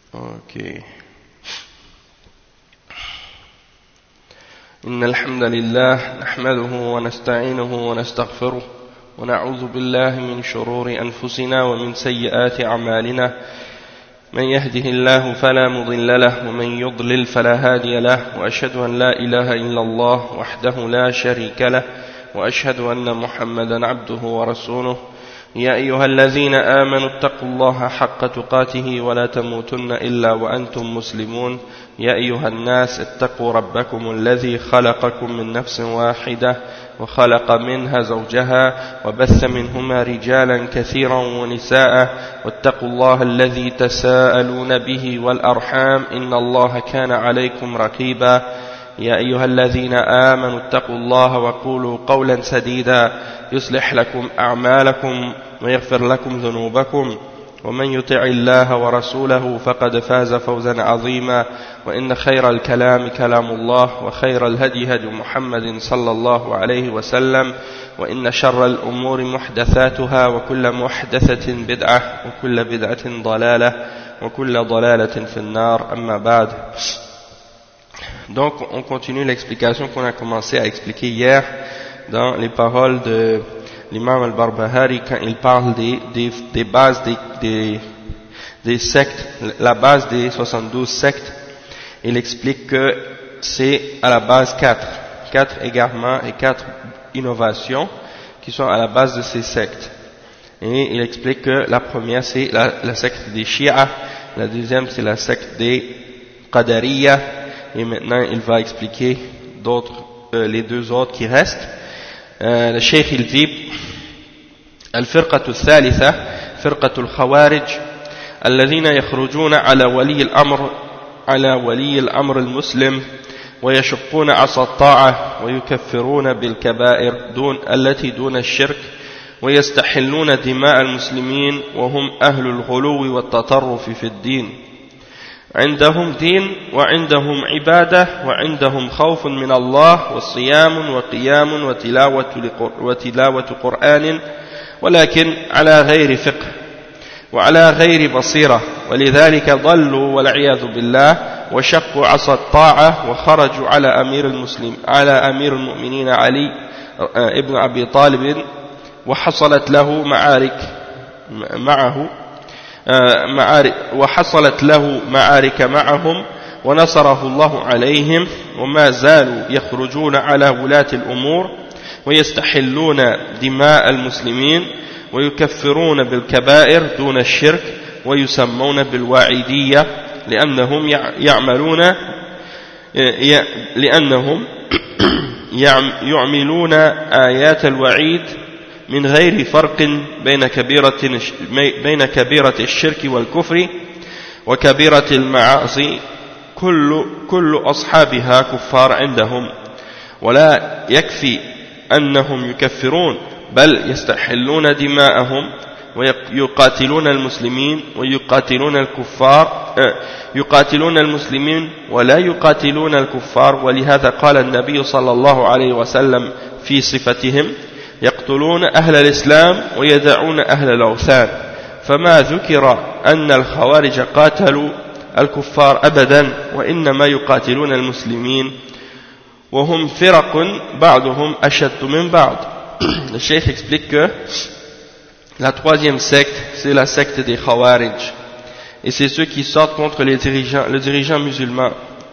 اوكي. إن الحمد لله نحمده ونستعينه ونستغفره ونعوذ بالله من شرور أنفسنا ومن سيئات أعمالنا. من يهده الله فلا مضل له ومن يضلل فلا هادي له، وأشهد أن لا إله إلا الله وحده لا شريك له، وأشهد أن محمدا عبده ورسوله. يا أيها الذين آمنوا اتقوا الله حق تقاته ولا تموتن إلا وأنتم مسلمون. يا أيها الناس اتقوا ربكم الذي خلقكم من نفس واحدة وخلق منها زوجها وبث منهما رجالا كثيرا ونساء، واتقوا الله الذي تساءلون به والأرحام إن الله كان عليكم رقيبا. يا أيها الذين آمنوا اتقوا الله وقولوا قولا سديدا يصلح لكم أعمالكم ويغفر لكم ذنوبكم، ومن يطع الله ورسوله فقد فاز فوزا عظيما. وإن خير الكلام كلام الله، وخير الهدي هدي محمد صلى الله عليه وسلم، وإن شر الأمور محدثاتها، وكل محدثة بدعة، وكل بدعة ضلالة، وكل ضلالة في النار. أما بعد. Donc on continue l'explication qu'on a commencé à expliquer hier dans les paroles de l'imam al-Barbahari quand il parle des bases des sectes, la base des 72 sectes. Il explique que c'est à la base 4 égarements et 4 innovations qui sont à la base de ces sectes. Et il explique que la première c'est la secte des Shia, la deuxième c'est la secte des Qadariyya, et maintenant il va expliquer les deux autres qui restent. Le Cheikh il dit الفرقة الثالثة فرقة الخوارج الذين يخرجون على ولي الأمر المسلم ويشقون عصا الطاعة ويكفرون بالكبائر التي دون الشرك ويستحلون دماء المسلمين وهم أهل الغلو والتطرف في الدين. عندهم دين وعندهم عبادة وعندهم خوف من الله وصيام وقيام وتلاوة قرآن، ولكن على غير فقه وعلى غير بصيرة، ولذلك ضلوا والعياذ بالله وشقوا عصا الطاعة وخرجوا على أمير المؤمنين علي ابن أبي طالب، وحصلت له معارك معهم ونصره الله عليهم، وما زالوا يخرجون على ولاة الأمور ويستحلون دماء المسلمين ويكفرون بالكبائر دون الشرك ويسمون بالواعيدية لأنهم يعملون آيات الوعيد من غير فرق بين كبيرة الشرك والكفر وكبيرة المعاصي، كل أصحابها كفار عندهم. ولا يكفي أنهم يكفرون، بل يستحلون دماءهم ويقاتلون المسلمين يقاتلون المسلمين ولا يقاتلون الكفار. ولهذا قال النبي صلى الله عليه وسلم في صفتهم: يقتلون أهل الإسلام ويدعون أهل الأوثان. فما ذكر أن الخوارج قاتلوا الكفار أبدا، وإنما يقاتلون المسلمين وهم فرق بعضهم أشد من بعض. Le Cheikh explique que la troisième secte, c'est la secte des Khawarij, et c'est ceux qui sortent contre le dirigeant musulman.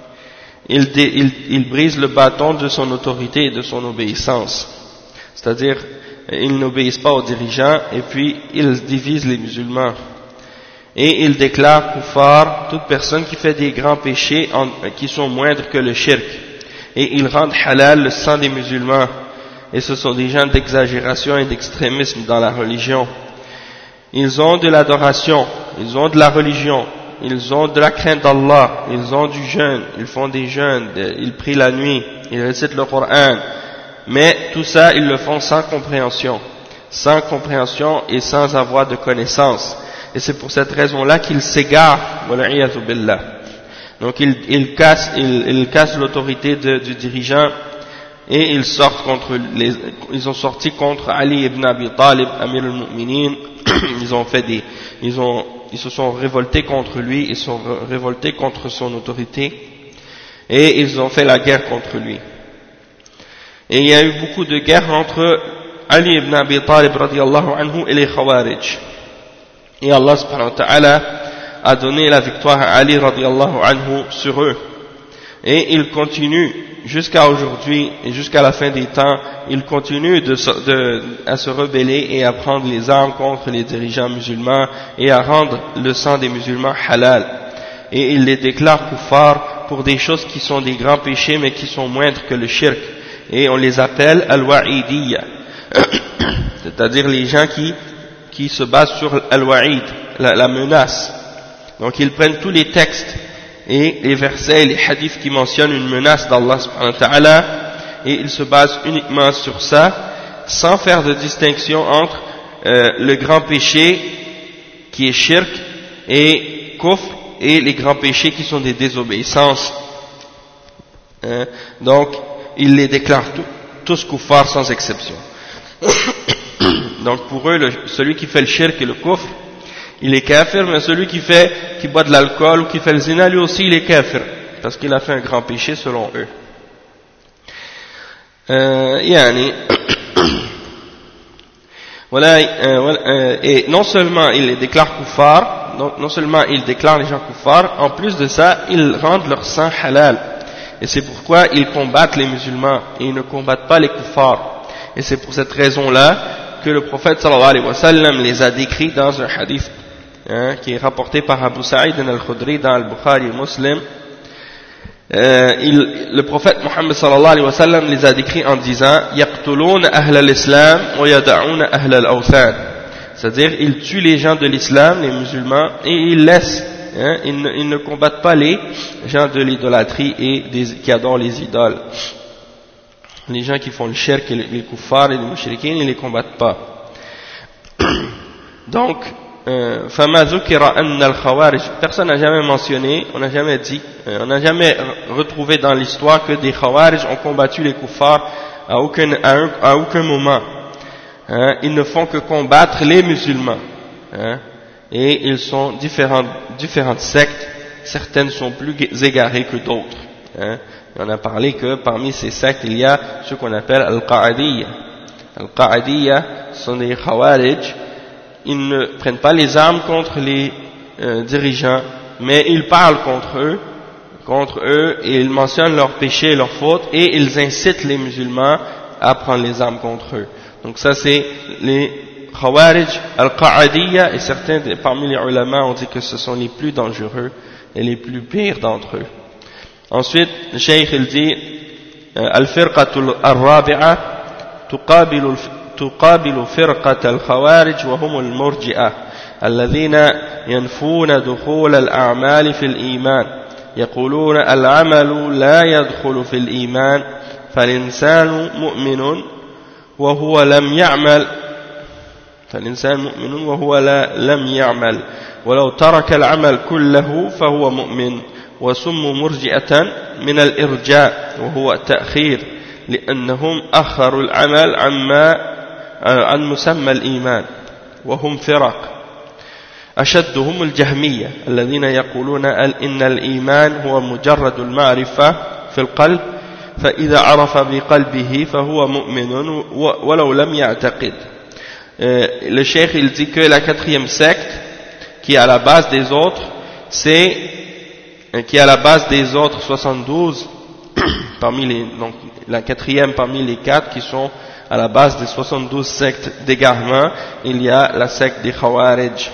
Ils brisent le bâton de son autorité et de son obéissance. C'est-à-dire, ils n'obéissent pas aux dirigeants et puis ils divisent les musulmans. Et ils déclarent kuffar toute personne qui fait des grands péchés qui sont moindres que le shirk. Et ils rendent halal le sang des musulmans. Et ce sont des gens d'exagération et d'extrémisme dans la religion. Ils ont de l'adoration, ils ont de la religion, ils ont de la crainte d'Allah, ils ont du jeûne, ils font des jeûnes, ils prient la nuit, ils récitent le Coran. Mais tout ça, ils le font sans compréhension et sans avoir de connaissance. Et c'est pour cette raison-là qu'ils s'égarent, wal'iyadhu billah. Donc ils cassent l'autorité du dirigeant, et ils ont sorti contre Ali ibn Abi Talib, Amir al-Mu'minin. Ils se sont révoltés contre lui, ils sont révoltés contre son autorité, et ils ont fait la guerre contre lui. Et il y a eu beaucoup de guerres entre Ali ibn Abi Talib radiyallahu anhu et les Khawarij. Et Allah subhanahu wa ta'ala a donné la victoire à Ali radiyallahu anhu sur eux. Et il continue jusqu'à aujourd'hui et jusqu'à la fin des temps, il continue à se rebeller et à prendre les armes contre les dirigeants musulmans et à rendre le sang des musulmans halal. Et il les déclare kuffar pour des choses qui sont des grands péchés mais qui sont moindres que le shirk. Et on les appelle al-wa'idiyya, c'est-à-dire les gens qui se basent sur al-wa'id, la menace. Donc ils prennent tous les textes et les versets et les hadiths qui mentionnent une menace d'Allah subhanahu wa ta'ala et ils se basent uniquement sur ça sans faire de distinction entre le grand péché qui est shirk et kufr et les grands péchés qui sont des désobéissances. Donc ils les déclarent tous kuffar sans exception. Donc pour eux, celui qui fait le shirk et le kufr, il est kafir, mais celui qui boit de l'alcool ou qui fait le zina, lui aussi il est kafir, parce qu'il a fait un grand péché selon eux. Et non seulement il les déclare kuffar, non seulement il déclare les gens kuffar, en plus de ça, ils rendent leur sang halal. Et c'est pourquoi ils combattent les musulmans, et ils ne combattent pas les kuffars. Et c'est pour cette raison-là que le prophète sallallahu alayhi wa sallam les a décrits dans un hadith qui est rapporté par Abu Sa'id al-Khudri dans al-Bukhari et Muslim. Le prophète Muhammad sallallahu alayhi wa sallam les a décrits en disant yaqtulun ahl al-islam wa yad'un ahl al-awthan, c'est-à-dire ils tuent les gens de l'islam, les musulmans, et ils laissent, ils ne combattent pas les gens de l'idolâtrie et qui adorent les idoles. Les gens qui font le shirk, les kuffars et les mushrikins, ils ne les combattent pas. Donc, personne n'a jamais mentionné, on n'a jamais dit, on n'a jamais retrouvé dans l'histoire que des khawarij ont combattu les kuffars à aucun moment. Ils ne font que combattre les musulmans. Et ils sont différentes sectes, certaines sont plus égarées que d'autres. On a parlé que parmi ces sectes, il y a ce qu'on appelle Al-Qa'adiyya. Al-Qa'adiyya sont des Khawarij. Ils ne prennent pas les armes contre les dirigeants, mais ils parlent contre eux, et ils mentionnent leurs péchés et leurs fautes, et ils incitent les musulmans à prendre les armes contre eux. Donc ça c'est les Khawarij Al-Qa'adiyya, et certains parmi les ulama ont dit que ce sont les plus dangereux et les plus pires d'entre eux. Ensuite, le Cheikh il dit Al-Firqatu al-Rabi'a تقابل فرقة الخوارج وهم المرجئة الذين ينفون دخول الأعمال في الإيمان يقولون العمل لا يدخل في الإيمان فالإنسان مؤمن وهو لم يعمل ولو ترك العمل كله فهو مؤمن وسموا مرجئة من الإرجاء وهو التأخير لأنهم أخروا العمل عن مسمى الإيمان وهم فرق أشدهم الجهمية الذين يقولون إن الإيمان هو مجرد المعرفة في القلب فإذا عرف بقلبه فهو مؤمن ولو لم يعتقد. Le cheikh il dit que la quatrième secte qui est à la base des autres, qui est à la base des autres 72 donc la quatrième parmi les quatre qui sont à la base des 72 sectes d'égarement, il y a la secte des Khawarij.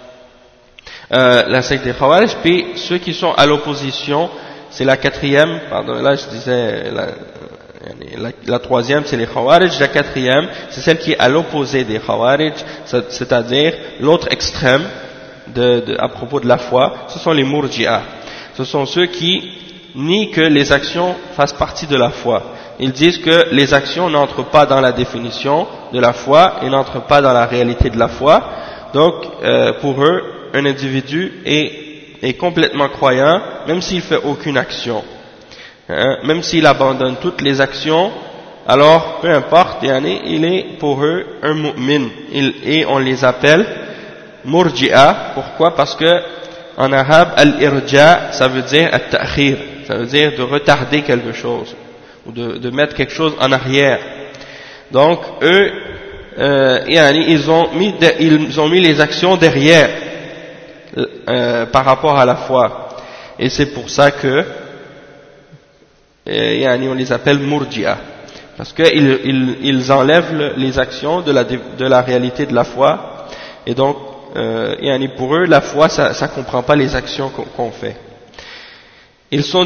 Puis ceux qui sont à l'opposition, c'est la quatrième, pardon, là je disais la troisième c'est les Khawarij, la quatrième c'est celle qui est à l'opposé des Khawarij, c'est-à-dire l'autre extrême à propos de la foi, ce sont les Murji'ah. Ce sont ceux qui nient que les actions fassent partie de la foi. Ils disent que les actions n'entrent pas dans la définition de la foi et n'entrent pas dans la réalité de la foi. Donc, pour eux, un individu est complètement croyant, même s'il fait aucune action. Même s'il abandonne toutes les actions, alors, peu importe, il est pour eux un mu'min. Et on les appelle Murji'a. Pourquoi? Parce que en arabe, al-irja, ça veut dire at-ta'khir, ça veut dire de retarder quelque chose, ou de mettre quelque chose en arrière. Donc, eux, ils ont mis les actions derrière, par rapport à la foi. Et c'est pour ça que, on les appelle Murji'a. Parce qu'ils enlèvent les actions de la réalité de la foi. Et donc, pour eux, la foi, ça comprend pas les actions qu'on fait. Ils ont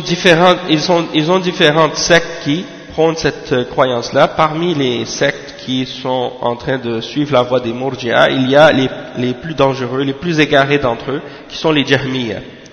différentes sectes qui prônent cette croyance-là. Parmi les sectes qui sont en train de suivre la voie des Murji'a, il y a les plus dangereux, les plus égarés d'entre eux, qui sont les Jahmiya.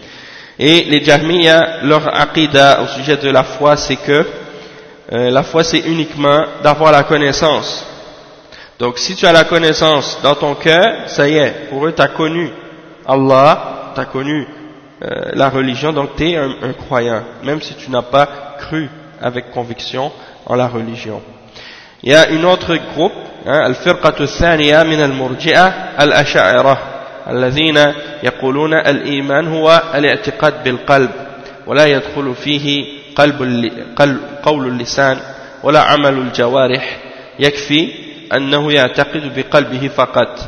Et les Jahmiya, leur aqida au sujet de la foi, c'est que la foi, c'est uniquement d'avoir la connaissance. Donc si tu as la connaissance dans ton cœur, ça y est, pour eux tu as connu Allah, tu as connu la religion, donc tu es un croyant, même si tu n'as pas cru avec conviction en la religion. Il y a une autre groupe, al-firqatu al-thaniya min al-murji'a al-asha'ira, alladhina yaquluna al-iman huwa al-i'tiqad bil-qalb, wa la yadkhulu fihi qawlu al-lisan, wa la amalu al-jawarih, yakfi أنه يعتقد بقلبه فقط.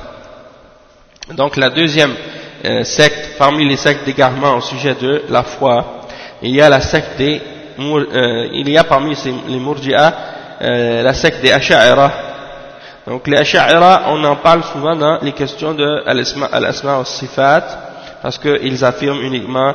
Donc la deuxième secte parmi les sectes d'égarement au sujet de la foi, il y a la secte il y a parmi les Murji'a la secte des Asha'ira. Donc les Asha'ira, on en parle souvent dans les questions de al-asma wa sifat, parce qu'ils affirment uniquement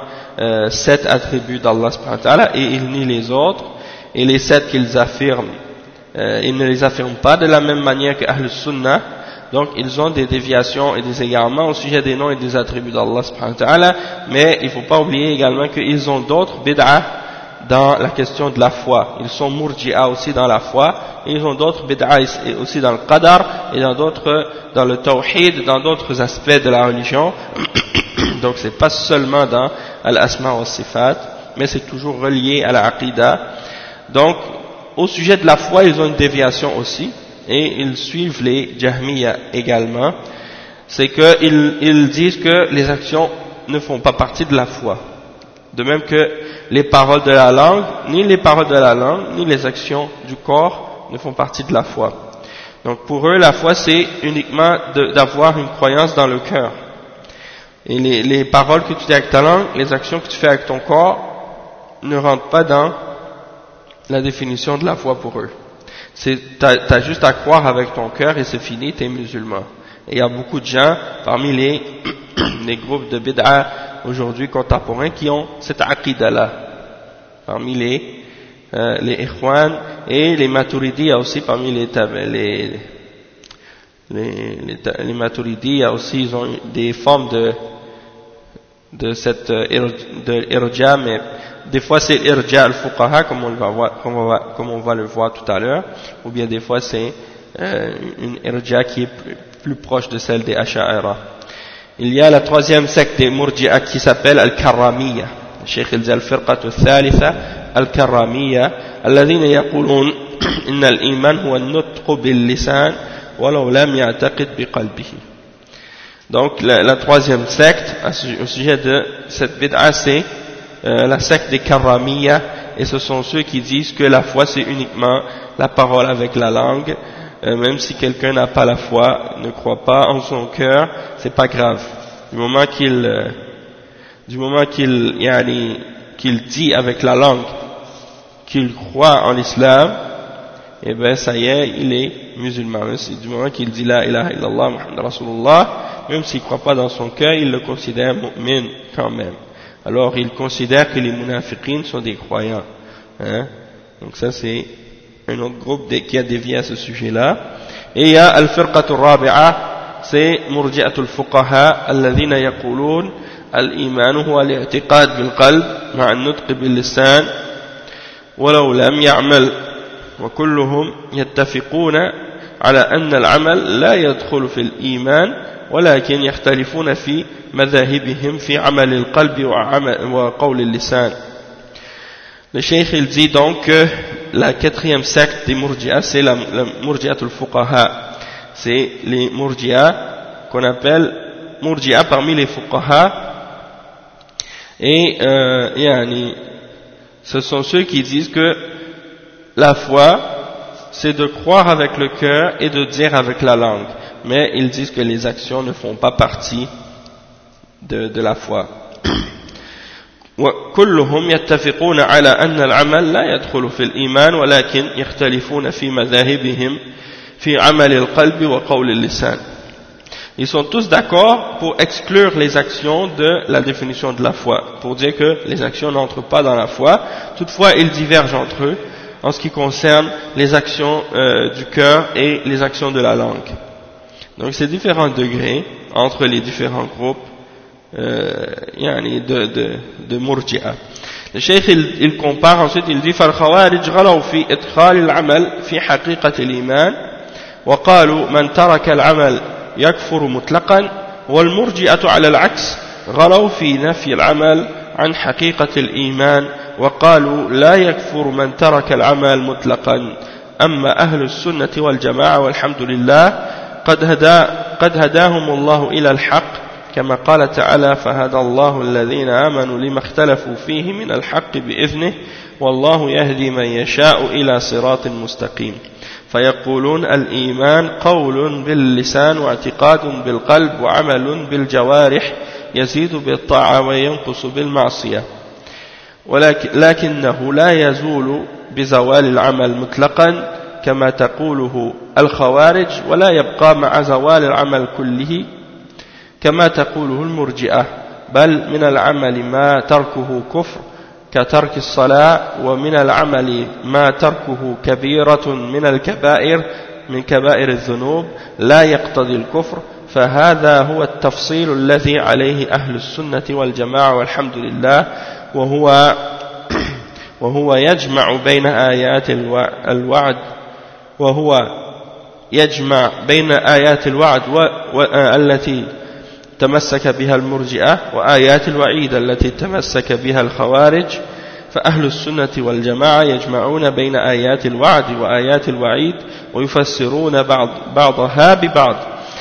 7 attributs d'Allah subhanahu wa ta'ala et ils nient les autres, et les 7 qu'ils affirment, ils ne les affirment pas de la même manière que Ahl Sunnah. Donc ils ont des déviations et des égarements au sujet des noms et des attributs d'Allah subhanahu wa ta'ala, mais il ne faut pas oublier également qu'ils ont d'autres bid'ah dans la question de la foi. Ils sont murji'a aussi dans la foi, et ils ont d'autres bid'ah aussi dans le qadar, et dans le tawhid, dans d'autres aspects de la religion. Donc c'est pas seulement dans al-asma wa sifat, mais c'est toujours relié à la aqidah. Donc au sujet de la foi, ils ont une déviation aussi, et ils suivent les Jahmiya également. C'est qu'ils disent que les actions ne font pas partie de la foi. De même que les paroles de la langue, ni les paroles de la langue, ni les actions du corps ne font partie de la foi. Donc pour eux, la foi c'est uniquement d'avoir une croyance dans le cœur. Et les paroles que tu dis avec ta langue, les actions que tu fais avec ton corps, ne rentrent pas dans la définition de la foi pour eux. T'as juste à croire avec ton cœur et c'est fini, t'es musulman. Et il y a beaucoup de gens parmi les groupes de bid'a aujourd'hui contemporains qui ont cette aqidah-là. Parmi les Ikhwan et les Maturidi, il y a aussi parmi les Maturidi, il y a aussi, ils ont des formes de cette irja, mais des fois c'est irja al-fuqaha comme on va le voir tout à l'heure, ou bien des fois c'est une irja qui est plus proche de celle des Asha'ira. Il y a la troisième secte des Murji'a qui s'appelle al-Karramiyya. Le Cheikh il dit al-firqatu al-thalitha al-Karramiyya alladhina yaqulun inna al-iman huwa an-nutqu bil-lisan walau lam ya'taqid biqalbihi. Donc la troisième secte au sujet de cette bid'a, c'est la secte des Karramiyya, et ce sont ceux qui disent que la foi c'est uniquement la parole avec la langue. Même si quelqu'un n'a pas la foi, ne croit pas en son cœur, c'est pas grave. Du moment qu'il dit avec la langue qu'il croit en l'islam, eh ben ça y est, il est musulman. Du moment qu'il dit la ilaha illallah Muhammad Rasulullah, même s'il ne croit pas dans son cœur, il le considère mu'min quand même. Alors il considère que les munafiqines sont des croyants. Donc ça c'est un autre groupe qui a dévié à ce sujet-là. Et il y a al-firqatu rabi'a, c'est murji'atul fuqaha alladhina yaqulun al-iman huwa al-i'tiqad bil-qalb ma'a an-nutq bil-lisan walau lam ya'mal, wa kulluhum yattafiquna ala anna al-amal la yadkhulu fi al-iman walakin yakhtalifuna fi madhahibihim fi 'amal al-qalb wa qawl al-lisan. Le cheikh il dit donc que la quatrième secte des Murji'a, c'est la Murji'atul Fuqaha. C'est les Murji'a qu'on appelle murji'a parmi les fuqaha, et ce sont ceux qui disent que la foi c'est de croire avec le cœur et de dire avec la langue, mais ils disent que les actions ne font pas partie de la foi. وكلهم يتفقون على أن العمل لا يدخل في الإيمان ولكن يختلفون في مذاهبهم في عمل القلب وقول اللسان. Ils sont tous d'accord pour exclure les actions de la définition de la foi, pour dire que les actions n'entrent pas dans la foi. Toutefois, ils divergent entre eux en ce qui concerne les actions du cœur et les actions de la langue. Donc c'est différents degrés entre les différents groupes de murji'a. Le cheikh il compare ensuite, il dit فالخوارج غلوا في إدخال العمل في حقيقة الإيمان وقالوا من ترك العمل يكفر مطلقا والمرجئة على العكس غلوا في نفي العمل عن حقيقة الإيمان وقالوا لا يكفر من ترك العمل مطلقا أما أهل السنة والجماعة والحمد لله قد هداهم الله إلى الحق كما قال تعالى فهدى الله الذين آمنوا لما اختلفوا فيه من الحق بإذنه والله يهدي من يشاء إلى صراط مستقيم فيقولون الإيمان قول باللسان واعتقاد بالقلب وعمل بالجوارح يزيد بالطاعة وينقص بالمعصية لكنه لا يزول بزوال العمل مطلقا كما تقوله الخوارج ولا يبقى مع زوال العمل كله كما تقوله المرجئة بل من العمل ما تركه كفر كترك الصلاة ومن العمل ما تركه كبيرة من الكبائر من كبائر الذنوب لا يقتضي الكفر فهذا هو التفصيل الذي عليه أهل السنة والجماعة والحمد لله وهو يجمع بين آيات الوعد التي تمسك بها المرجئة وآيات الوعيد التي تمسك بها الخوارج فأهل السنة والجماعة يجمعون بين آيات الوعد وآيات الوعيد ويفسرون بعضها ببعض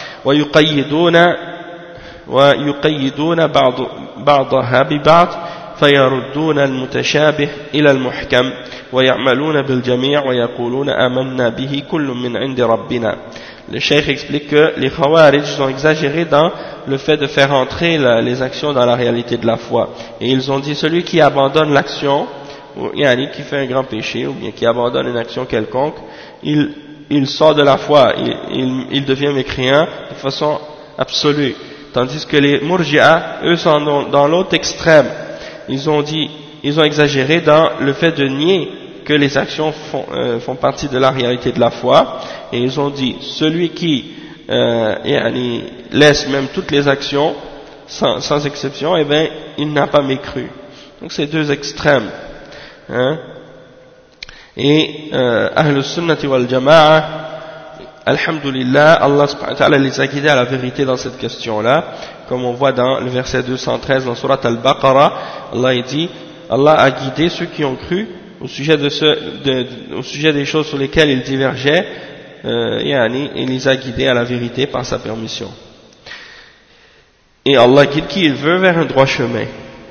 ويقيدون بعضها ببعض فيردون المتشابه إلى المحكم ويعملون بالجميع ويقولون آمنا به كل من عند ربنا. Le cheikh explique que les Khawarij ont exagéré dans le fait de faire entrer les actions dans la réalité de la foi. Et ils ont dit celui qui abandonne l'action, ou qui fait un grand péché, ou bien qui abandonne une action quelconque, il sort de la foi, il devient mécréant de façon absolue. Tandis que les Murji'a, eux, sont dans l'autre extrême. Ils ont exagéré dans le fait de nier que les actions font partie de la réalité de la foi, et ils ont dit celui qui laisse même toutes les actions sans exception, eh bien il n'a pas mécru. Donc c'est deux extrêmes, hein? Et Ahlus Sunnati wal Jama'a, alhamdulillah, Allah subhanahu wa ta'ala les a guidés à la vérité dans cette question-là, comme on voit dans le verset 213 dans Surat Al-Baqarah. Allah a guidé ceux qui ont cru au sujet des choses sur lesquelles ils divergeaient, il les a guidés à la vérité par sa permission. Et Allah guide qui il veut vers un droit chemin.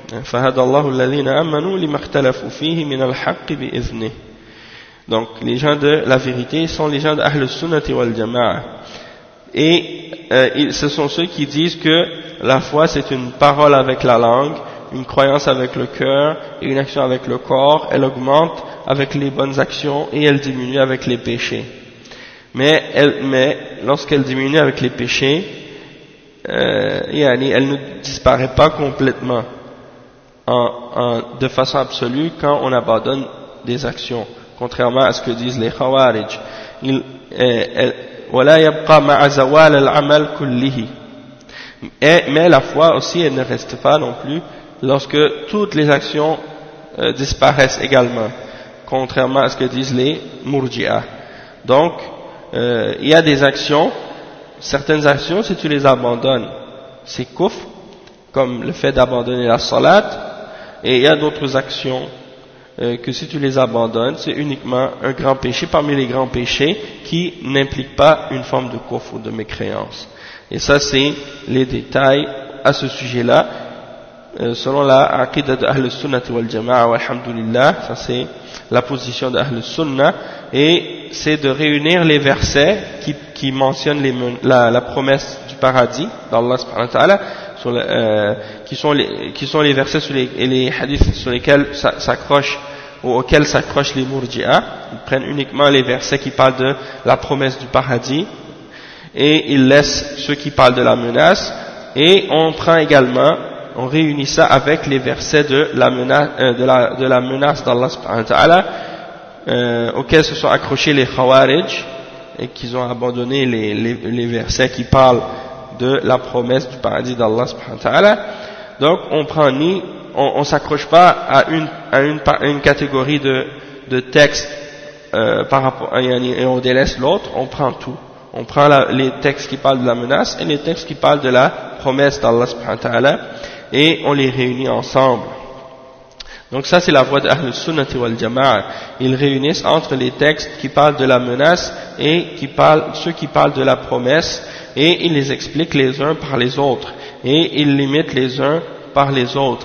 Donc les gens de la vérité sont les gens d'Ahl Sunnati wal Jama'a. Et ce sont ceux qui disent que la foi c'est une parole avec la langue, une croyance avec le cœur et une action avec le corps. Elle augmente avec les bonnes actions et elle diminue avec les péchés. Mais lorsqu'elle diminue avec les péchés, elle ne disparaît pas complètement de façon absolue quand on abandonne des actions, contrairement à ce que disent les Khawarij. Mais la foi aussi, elle ne reste pas non plus lorsque toutes les actions disparaissent également, contrairement à ce que disent les Murji'a. Donc, il y a des actions, certaines actions, si tu les abandonnes, c'est kufr, comme le fait d'abandonner la salat, et il y a d'autres actions que si tu les abandonnes, c'est uniquement un grand péché parmi les grands péchés qui n'implique pas une forme de kufr ou de mécréance. Et ça, c'est les détails à ce sujet-là, selon la aqidah de Ahl Sunnah wal Jama'a, walhamdulillah, ça c'est la position de Ahl Sunnah, et c'est de réunir les versets qui mentionnent la promesse du paradis d'Allah subhanahu wa ta'ala, qui sont les versets et les hadiths sur lesquels s'accrochent ou auxquels s'accrochent les Murji'a. Ils prennent uniquement les versets qui parlent de la promesse du paradis et ils laissent ceux qui parlent de la menace, et on réunit ça avec les versets de la menace d'Allah subhanahu wa ta'ala, auxquels se sont accrochés les Khawarij et qu'ils ont abandonné les versets qui parlent de la promesse du paradis d'Allah subhanahu wa ta'ala. Donc on s'accroche pas à une catégorie de textes par rapport et on délaisse l'autre, on prend tout. On prend les textes qui parlent de la menace et les textes qui parlent de la promesse d'Allah subhanahu wa ta'ala et on les réunit ensemble. Donc ça c'est la voie d'Ahl Sunnah wal Jama'a. Ils réunissent entre les textes qui parlent de la menace et ceux qui parlent de la promesse, et ils les expliquent les uns par les autres et ils limitent les uns par les autres,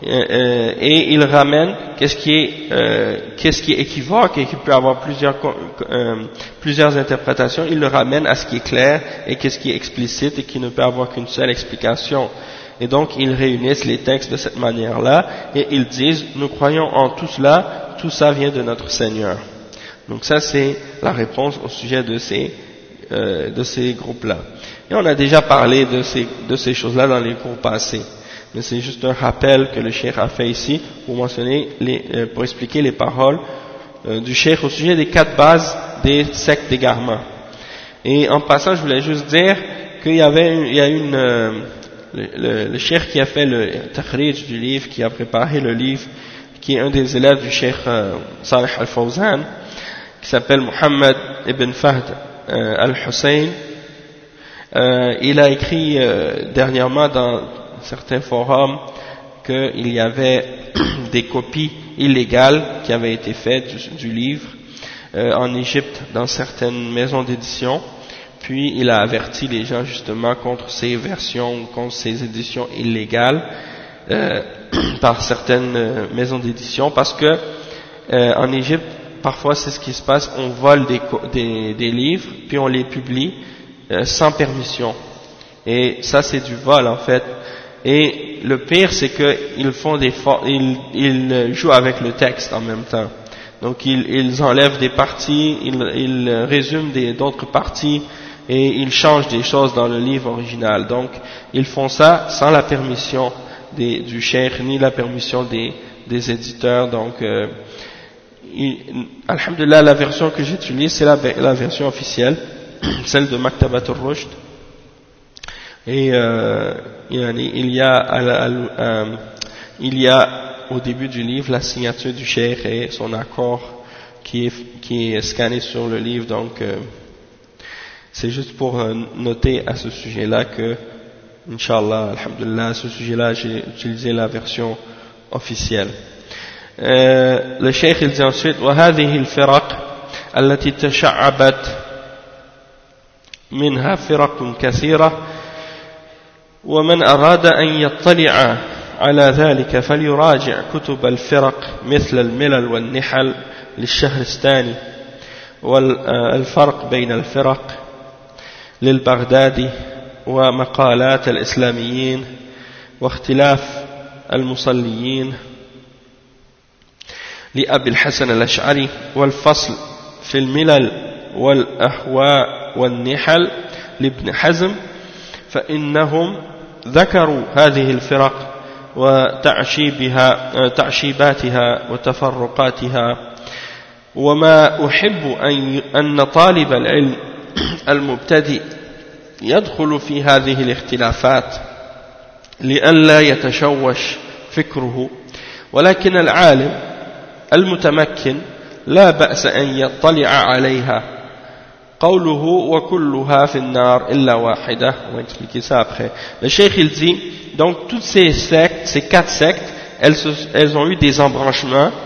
et ils ramènent qu'est-ce qui est équivoque et qui peut avoir plusieurs interprétations. Ils le ramènent à ce qui est clair et qu'est-ce qui est explicite et qui ne peut avoir qu'une seule explication. Et donc ils réunissent les textes de cette manière-là et ils disent nous croyons en tout cela, tout ça vient de notre Seigneur. Donc ça c'est la réponse au sujet de ces groupes-là. Et on a déjà parlé de ces choses-là dans les cours passés, mais c'est juste un rappel que le cheikh a fait ici pour expliquer les paroles du cheikh au sujet des 4 bases des sectes d'égarement. Et en passant, je voulais juste dire qu'il y a le cheikh qui a fait le takhrij du livre, qui a préparé le livre, qui est un des élèves du cheikh Salih al-Fawzan, qui s'appelle Muhammad ibn Fahd al-Hussein. Il a écrit dernièrement dans certains forums qu'il y avait des copies illégales qui avaient été faites du livre en Égypte dans certaines maisons d'édition. Puis il a averti les gens justement contre ces versions, contre ces éditions illégales par certaines maisons d'édition, parce que en Égypte parfois c'est ce qui se passe, on vole des livres puis on les publie sans permission, et ça c'est du vol en fait. Et le pire c'est qu'ils jouent avec le texte en même temps. Donc ils enlèvent des parties, ils résument d'autres parties et ils changent des choses dans le livre original. Donc ils font ça sans la permission du cheikh ni la permission des éditeurs. Donc alhamdulillah, la version que j'utilise c'est la version officielle, celle de Maktabat al-Rushd. Et il y a au début du livre la signature du cheikh et son accord qui est scanné sur le livre. Donc c'est juste pour noter à ce sujet-là que, Inch'Allah, alhamdulillah, à ce sujet-là j'ai utilisé la version officielle. Le cheikh il dit ensuite وهذه الفرق التي تشعبت منها فرق كثيرة ومن أراد أن يطلع على ذلك فليراجع كتب الفرق مثل الملل والنحل للشهرستاني والفرق بين الفرق للبغدادي ومقالات الإسلاميين واختلاف المصليين لأبي الحسن الأشعري والفصل في الملل والأهواء والنحل لابن حزم، فإنهم ذكروا هذه الفرق وتعشيباتها وتفرقاتها. وما أحب أن طالب العلم المبتدئ يدخل في هذه الاختلافات لئلا يتشوش فكره، ولكن العالم المتمكن لا بأس أن يطلع عليها. قوله وكلها في النار إلا واحدة. On va expliquer ça après. Le cheikh il dit, donc toutes ces sectes, ces 4 sectes, elles ont eu des embranchements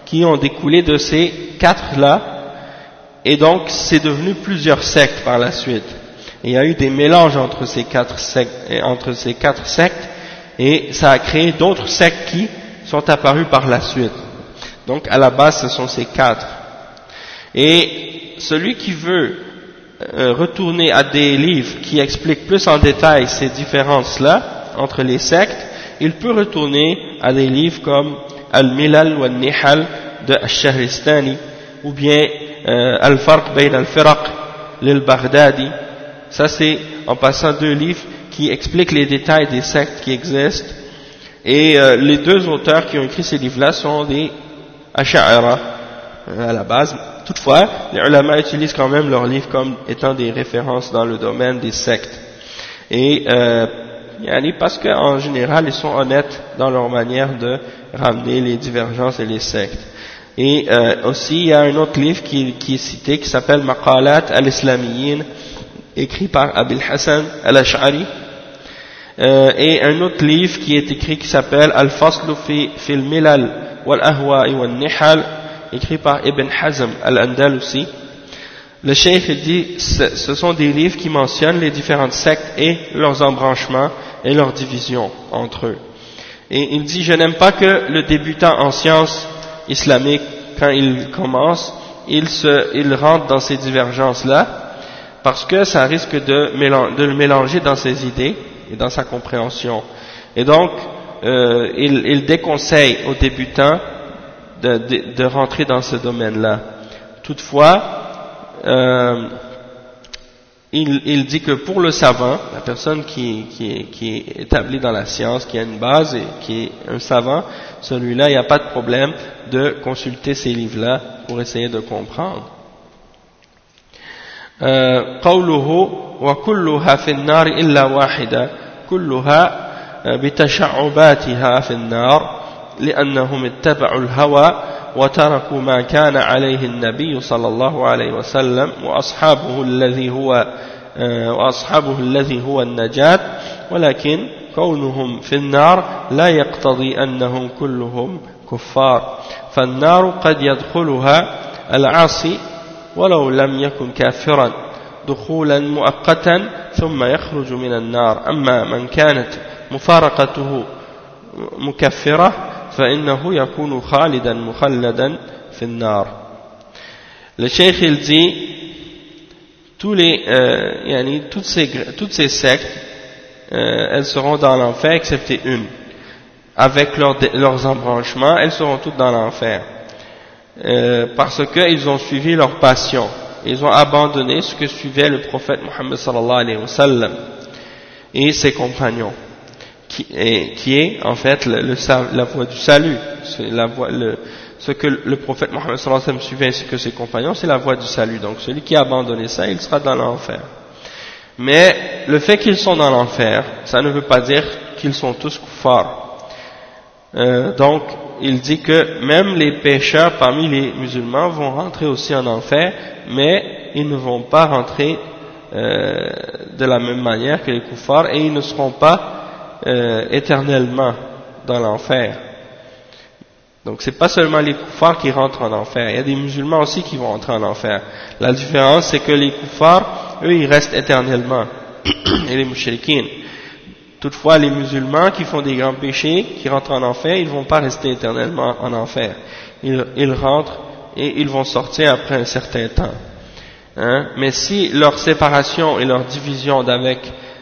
qui ont découlé de ces 4-là, et donc c'est devenu plusieurs sectes par la suite. Et il y a eu des mélanges entre ces 4 sectes, et ça a créé d'autres sectes qui sont apparues par la suite. Donc à la base ce sont ces 4. Et celui qui veut retourner à des livres qui expliquent plus en détail ces différences-là entre les sectes, il peut retourner à des livres comme Al-Milal wa Al-Nihal de Al-Shahristani, ou bien Al-Farq Bayn Al-Firaq l'Al-Baghdadi. Ça c'est en passant 2 livres qui expliquent les détails des sectes qui existent, et les 2 auteurs qui ont écrit ces livres-là sont des Ash'ara à la base. Toutefois, les ulama utilisent quand même leurs livres comme étant des références dans le domaine des sectes. Et parce qu'en général, ils sont honnêtes dans leur manière de ramener les divergences et les sectes. Et aussi, il y a un autre livre qui est cité, qui s'appelle Maqalat al-Islamiyyin, écrit par Abil Hassan al-Ash'ari. Et un autre livre qui est écrit qui s'appelle Al-Faslu fil Milal wal-Ahwa'i wal-Nihal, écrit par Ibn Hazm al-Andalusi. Le cheikh dit, ce sont des livres qui mentionnent les différentes sectes et leurs embranchements et leurs divisions entre eux. Et il dit, je n'aime pas que le débutant en sciences islamiques, quand il commence, il rentre dans ces divergences-là, parce que ça risque de le mélanger dans ses idées et dans sa compréhension. Et donc, il déconseille aux débutants de rentrer dans ce domaine-là. Toutefois, il dit que pour le savant, la personne qui est établie dans la science, qui a une base et qui est un savant, celui-là, il n'y a pas de problème de consulter ces livres-là pour essayer de comprendre. قوله وكلها في النار إلا واحدة كلها بتشعباتها في النار لأنهم اتبعوا الهوى وتركوا ما كان عليه النبي صلى الله عليه وسلم وأصحابه الذي هو النجاة ولكن كونهم في النار لا يقتضي أنهم كلهم كفار فالنار قد يدخلها العاصي ولو لم يكن كافرا دخولا مؤقتا ثم يخرج من النار أما من كانت مفارقته مكفرة فإنه يكون خالدا مخلدا في النار. Le cheikh il dit toutes ces sectes elles seront dans l'enfer excepté une, avec leurs embranchements elles seront toutes dans l'enfer parce qu'ils ont suivi leur passion, ils ont abandonné ce que suivait le prophète Mohammed sallallahu alayhi wa sallam et ses compagnons, qui est en fait la voie du salut. Ce que le prophète Mohammed sallallahu alayhi wa sallam suivait ainsi que ses compagnons, c'est la voie du salut. Donc celui qui a abandonné ça, il sera dans l'enfer. Mais le fait qu'ils sont dans l'enfer, ça ne veut pas dire qu'ils sont tous kuffars. Donc il dit que même les pécheurs parmi les musulmans vont rentrer aussi en enfer, mais ils ne vont pas rentrer de la même manière que les kuffars, et ils ne seront pas éternellement dans l'enfer. Donc c'est pas seulement les kuffars qui rentrent en enfer, il y a des musulmans aussi qui vont entrer en enfer. La différence c'est que les kuffars, eux ils restent éternellement, et les mushrikines. Toutefois les musulmans qui font des grands péchés, qui rentrent en enfer, ils ne vont pas rester éternellement en enfer. Ils rentrent et ils vont sortir après un certain temps. Mais si leur séparation et leur division leur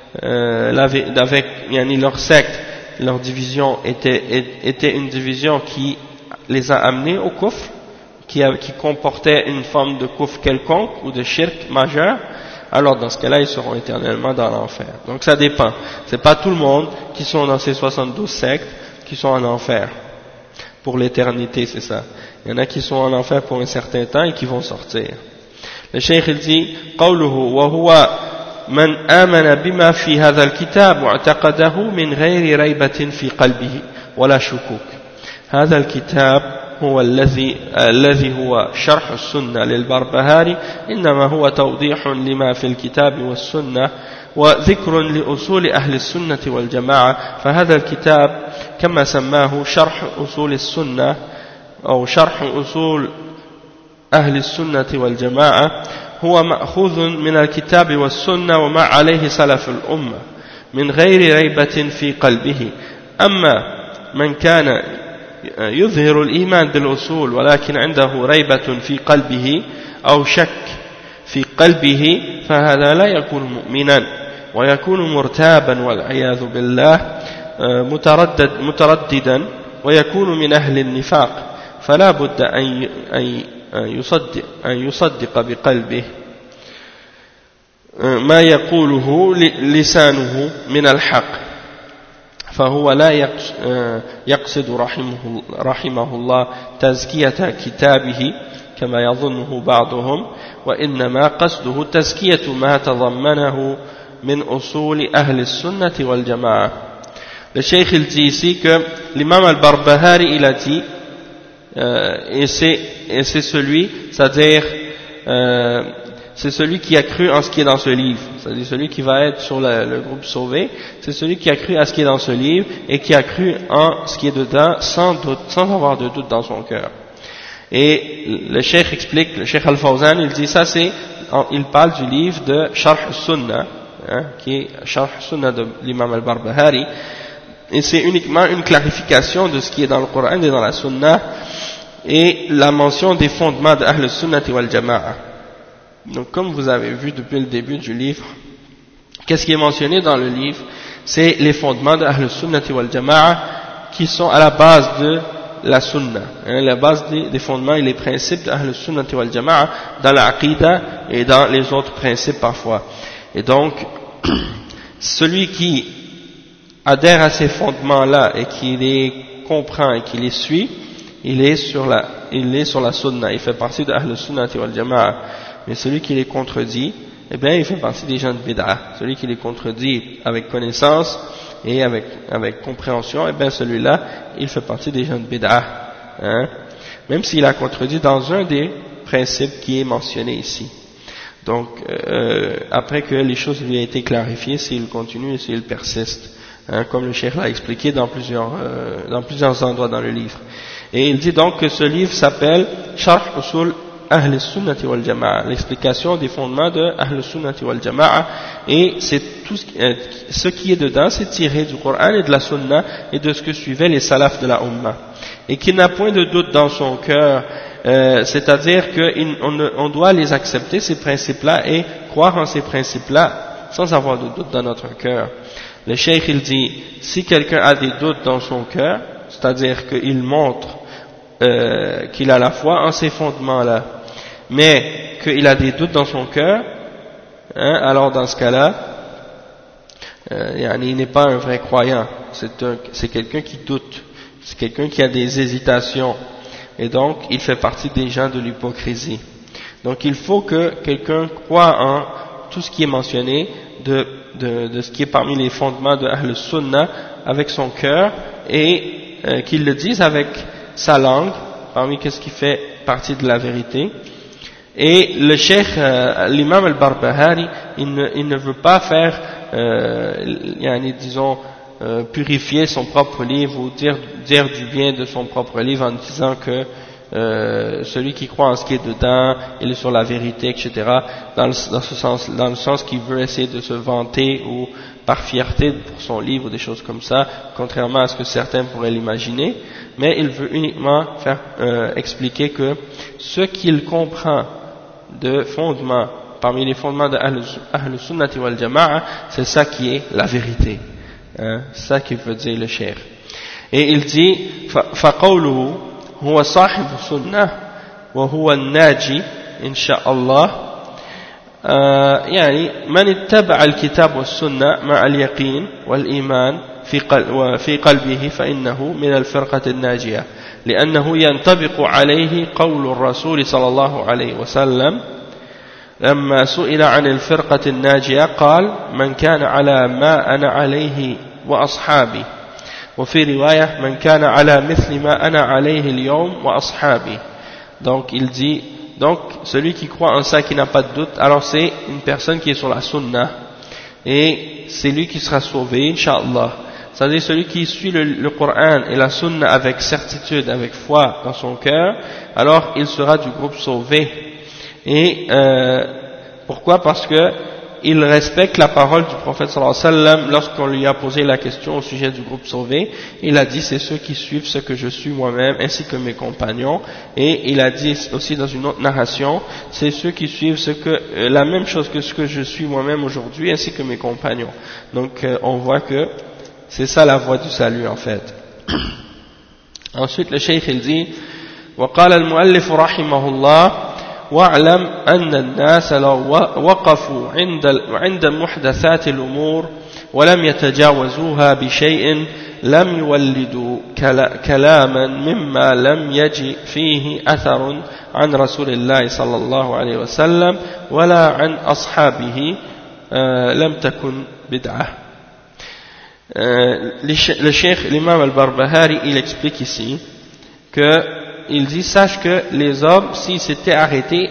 secte, leur division était une division qui les a amenés au kufr, qui comportait une forme de kufr quelconque ou de shirk majeur, alors dans ce cas-là ils seront éternellement dans l'enfer. Donc ça dépend, c'est pas tout le monde qui sont dans ces 72 sectes qui sont en enfer pour l'éternité, c'est ça. Il y en a qui sont en enfer pour un certain temps et qui vont sortir. Le cheikh il dit قوله وهو من آمن بما في هذا الكتاب واعتقده من غير ريبة في قلبه ولا شكوك. هذا الكتاب هو الذي هو شرح السنة للبربهاري إنما هو توضيح لما في الكتاب والسنة وذكر لأصول أهل السنة والجماعة فهذا الكتاب كما سماه شرح أصول السنة أو شرح أصول أهل السنة والجماعة هو مأخوذ من الكتاب والسنة وما عليه سلف الأمة من غير ريبة في قلبه. أما من كان يظهر الإيمان بالأصول ولكن عنده ريبة في قلبه أو شك في قلبه فهذا لا يكون مؤمنا ويكون مرتابا والعياذ بالله مترددا ويكون من أهل النفاق، فلا بد أن يصدق بقلبه ما يقوله لسانه من الحق، فهو لا يقصد رحمه الله تزكية كتابه كما يظنه بعضهم، وإنما قصده تزكية ما تضمنه من أصول أهل السنة والجماعة. Le Cheikh il dit ici que l'imam al-Barbahari il a dit et c'est celui, c'est-à-dire c'est celui qui a cru en ce qui est dans ce livre, c'est-à-dire celui qui va être sur le groupe sauvé, c'est celui qui a cru à ce qui est dans ce livre et qui a cru en ce qui est dedans sans doute, sans avoir de doute dans son cœur. Et le Cheikh explique, le Cheikh Al-Fawzan il dit ça, il parle du livre de Sharh al-Sunnah, qui est Sharh al-Sunnah de l'imam al-Barbahari, et c'est uniquement une clarification de ce qui est dans le Coran et dans la Sunna et la mention des fondements de Ahl al-Sunnah wal Jama'a. Donc comme vous avez vu depuis le début du livre, qu'est-ce qui est mentionné dans le livre? C'est les fondements de Ahl al-Sunnah wal Jama'a qui sont à la base de la Sunna, la base des fondements et les principes de Ahl al-Sunnah wal Jama'a dans l'Aqida et dans les autres principes parfois. Et donc, celui qui adhère à ces fondements-là et qui les comprend et qui les suit, il est sur la Sunna, il fait partie de Ahl al-Sunnah wal Jama'a. Mais celui qui les contredit, eh bien, il fait partie des gens de bid'ah. Celui qui les contredit avec connaissance et avec compréhension, eh bien, celui-là, il fait partie des gens de bid'ah. Même s'il a contredit dans un des principes qui est mentionné ici. Donc, après que les choses lui aient été clarifiées, s'il continue et s'il persiste, comme le cheikh l'a expliqué dans plusieurs endroits dans le livre. Et il dit donc que ce livre s'appelle Sharh Usul Ahl al-Sunnah wal Jama'a, l'explication des fondements de Ahl al-Sunnah wal Jama'a, et c'est tout ce qui est dedans, c'est tiré du Coran et de la Sunna et de ce que suivaient les salafs de la Ummah, et qu'il n'a point de doute dans son cœur, c'est-à-dire qu'on doit les accepter, ces principes-là, et croire en ces principes-là sans avoir de doute dans notre cœur. Le cheikh il dit, si quelqu'un a des doutes dans son cœur, c'est-à-dire qu'il montre qu'il a la foi en ces fondements-là, mais qu'il a des doutes dans son cœur, alors dans ce cas-là, il n'est pas un vrai croyant, c'est quelqu'un qui doute, c'est quelqu'un qui a des hésitations, et donc il fait partie des gens de l'hypocrisie. Donc il faut que quelqu'un croie en tout ce qui est mentionné de ce qui est parmi les fondements de Ahl al-Sunnah avec son cœur, et qu'il le dise avec sa langue, parmi ce qui fait partie de la vérité. Et le cheikh, l'imam al-Barbahari, il ne veut pas faire, disons, purifier son propre livre ou dire du bien de son propre livre en disant que celui qui croit en ce qui est dedans, il est sur la vérité, etc. Dans le sens qu'il veut essayer de se vanter ou par fierté pour son livre ou des choses comme ça, contrairement à ce que certains pourraient l'imaginer. Mais il veut uniquement faire expliquer que ce qu'il comprend de fondement, parmi les fondements de Ahl Sunnah wal Jama'a, c'est ça qui est la vérité. C'est ça qu'il veut dire le cheikh. Et il dit, فَقَوْلُهُ هو صاحب السنة وهو الناجي إن شاء الله، يعني من اتبع الكتاب والسنة مع اليقين والإيمان في قلبه فإنه من الفرقة الناجية، لأنه ينطبق عليه قول الرسول صلى الله عليه وسلم لما سئل عن الفرقة الناجية قال من كان على ما أنا عليه وأصحابي، وفي رواية من كان على مثل ما أنا عليه اليوم وأصحابي. Donc il dit, donc celui qui croit en ça, qui n'a pas de doute, alors c'est une personne qui est sur la sunna, et c'est lui qui sera sauvé, Inch'Allah. c'est-à-dire celui qui suit le Coran et la Sunna avec certitude, avec foi dans son cœur, alors il sera du groupe sauvé. Et pourquoi? Parce que il respecte la parole du prophète sallallahu alayhi wa sallam. Lorsqu'on lui a posé la question au sujet du groupe sauvé, il a dit c'est ceux qui suivent ce que je suis moi-même ainsi que mes compagnons. Et il a dit aussi dans une autre narration, c'est ceux qui suivent la même chose que ce que je suis moi-même aujourd'hui ainsi que mes compagnons. Donc on voit que c'est ça la voie du salut en fait. Ensuite le cheikh il dit وقال المؤلف رحمه الله واعلم أن الناس لو وقفوا عند محدثات الأمور ولم يتجاوزوها بشيء لم يولدوا كلاما مما لم يجي فيه أثر عن رسول الله صلى الله عليه وسلم ولا عن أصحابه لم تكن بدعة. Le cheikh, l'imam al-Barbahari, il explique ici que il dit, sache que les hommes, s'ils s'étaient arrêtés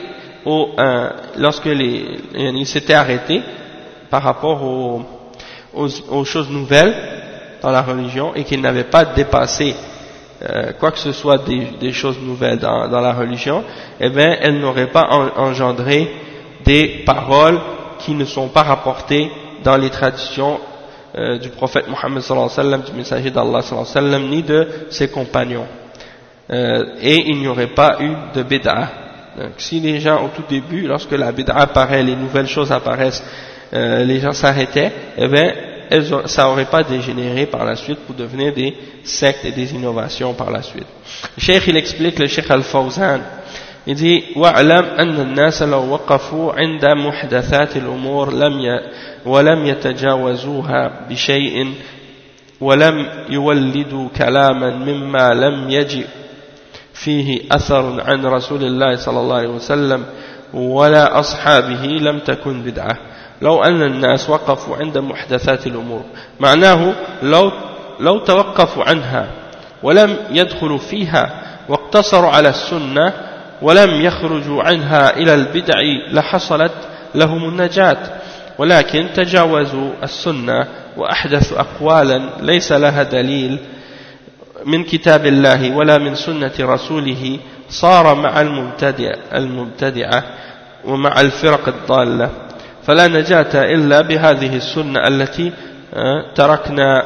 ils s'étaient arrêtés par rapport aux choses nouvelles dans la religion et qu'ils n'avaient pas dépassé quoi que ce soit des choses nouvelles dans la religion, eh bien, elles n'auraient pas engendré des paroles qui ne sont pas rapportées dans les traditions du prophète Mohammed sallallahu alayhi wa sallam, du messager d'Allah sallallahu alayhi wa sallam, ni de ses compagnons. Et il n'y aurait pas eu de bid'a. Donc si les gens au tout début, lorsque la bid'a apparaît, les nouvelles choses apparaissent, les gens s'arrêtaient, eh bien ça n'aurait pas dégénéré par la suite pour devenir des sectes et des innovations par la suite. Le cheikh il explique, le cheikh al-Fawzan, il dit وَاعْلَمْ أَنَّ النَّاسَ لَوْ وَقَفُوا عِنْدَ مُحْدَثَاتِ الْأُمُورِ وَلَمْ يَتَجَاوَزُوهَا بِشَيْءٍ وَلَمْ يُوَلِّدُوا كَلَامًا مِمَّا لَمْ يَجِئْ فيه أثر عن رسول الله صلى الله عليه وسلم ولا أصحابه لم تكن بدعة لو أن الناس وقفوا عند محدثات الأمور معناه لو توقفوا عنها ولم يدخلوا فيها واقتصروا على السنة ولم يخرجوا عنها إلى البدع لحصلت لهم النجاة ولكن تجاوزوا السنة وأحدثوا أقوالا ليس لها دليل من كتاب الله ولا من سنة رسوله صار مع المبتدعة ومع الفرق الضالة فلا نجاة إلا بهذه السنة التي تركنا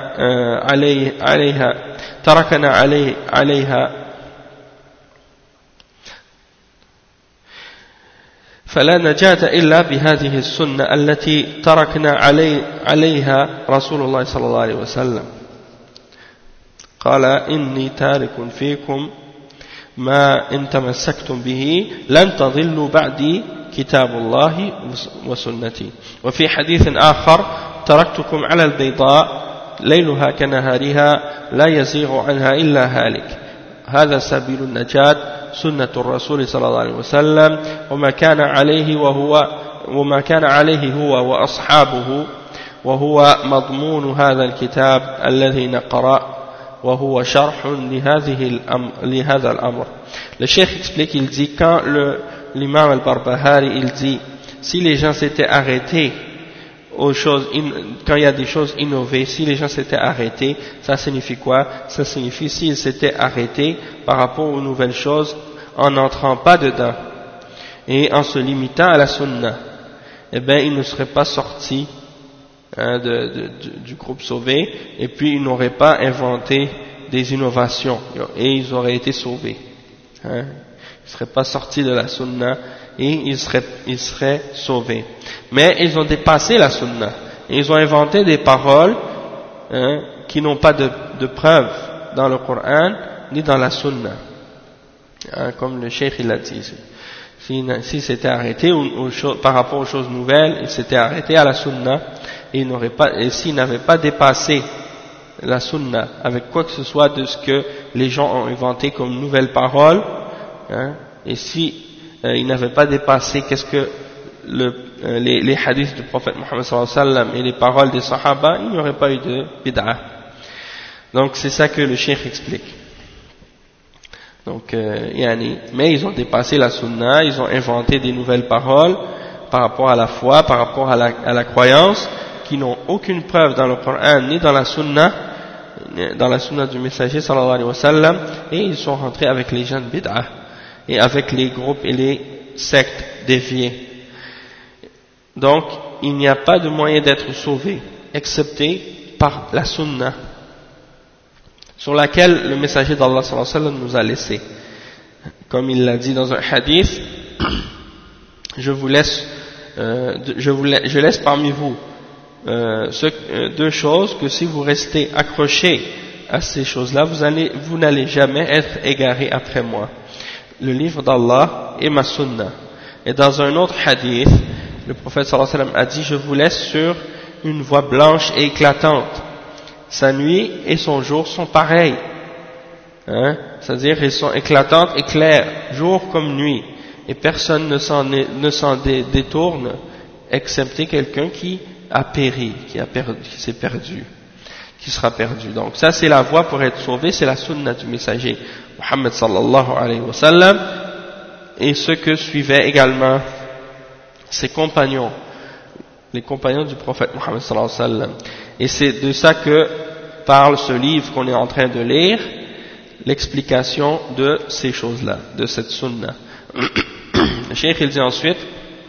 عليها فلا نجاة إلا بهذه السنة التي تركنا عليها رسول الله صلى الله عليه وسلم قال إني تارك فيكم ما إن تمسكتم به لن تضلوا بعدي كتاب الله وسنتي وفي حديث آخر تركتكم على البيضاء ليلها كنهارها لا يزيغ عنها إلا هالك هذا سبيل النجاة سنة الرسول صلى الله عليه وسلم وما كان عليه هو وأصحابه وهو مضمون هذا الكتاب الذي نقرأ وهو شرح لهذا الأمر. Le cheikh explique, il dit, quand l'imam al-Barbahari, il dit, si les gens s'étaient arrêtés aux choses, quand il y a des choses innovées, si les gens s'étaient arrêtés, ça signifie quoi? Ça signifie s'ils s'étaient arrêtés par rapport aux nouvelles choses, en n'entrant pas dedans, et en se limitant à la sunna, eh bien, ils ne seraient pas sortis du groupe sauvé, et puis ils n'auraient pas inventé des innovations, et ils auraient été sauvés. Ils ne seraient pas sortis de la sunna, et ils seraient sauvés. Mais ils ont dépassé la sunna, et ils ont inventé des paroles qui n'ont pas de preuve dans le Coran, ni dans la sunna. Comme le cheikh il a dit. S'il s'était arrêté par rapport aux choses nouvelles, il s'était arrêté à la sunna, et s'il n'avait pas dépassé la sunna avec quoi que ce soit de ce que les gens ont inventé comme nouvelles paroles, et si il n'avait pas dépassé qu'est-ce que les hadiths du prophète Mohammed sallallahu alayhi wa sallam et les paroles des sahaba, il n'y aurait pas eu de bid'a. Donc c'est ça que le cheikh explique. Donc, mais ils ont dépassé la sunna, ils ont inventé des nouvelles paroles par rapport à la foi, par rapport à la croyance, qui n'ont aucune preuve dans le Coran ni dans la sunna, dans la sunna du messager sallallahu alayhi wa sallam, et ils sont rentrés avec les gens de bid'ah et avec les groupes et les sectes déviées. Donc il n'y a pas de moyen d'être sauvé excepté par la sunna sur laquelle le messager d'Allah sallallahu alayhi wa sallam nous a laissé. Comme il l'a dit dans un hadith, je laisse parmi vous deux choses que si vous restez accrochés à ces choses-là, vous n'allez jamais être égarés après moi. Le livre d'Allah et ma sunna. Et dans un autre hadith, le prophète sallallahu alayhi wa sallam a dit, je vous laisse sur une voie blanche et éclatante. Sa nuit et son jour sont pareils. C'est-à-dire, ils sont éclatantes et claires, jour comme nuit. Et personne ne s'en détourne, excepté quelqu'un qui a péri, qui s'est perdu, qui sera perdu. Donc ça c'est la voie pour être sauvé, c'est la sunna du messager Muhammad sallallahu alayhi wa sallam, et ce que suivaient également ses compagnons, les compagnons du prophète Muhammad sallallahu alayhi wa sallam. Et c'est de ça que parle ce livre qu'on est en train de lire, l'explication de ces choses-là, de cette sunna. Le cheikh il dit ensuite,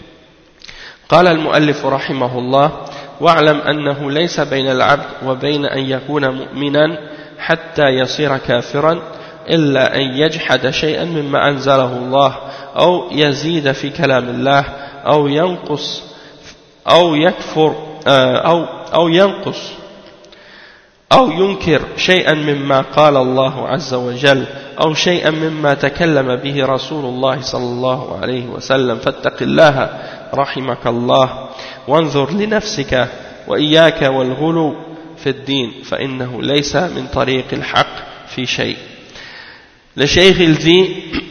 قال المؤلف رحمه الله واعلم أنه ليس بين العبد وبين أن يكون مؤمنا حتى يصير كافرا إلا أن يجحد شيئا مما أنزله الله أو يزيد في كلام الله أو ينقص أو يكفر أو ينقص أو ينكر شيئا مما قال الله عز وجل أو شيئا مما تكلم به رسول الله صلى الله عليه وسلم فاتق الله رحمك الله وانظر لنفسك وإياك والغلو في الدين فإنه ليس من طريق الحق في شيء. Le cheikh il dit,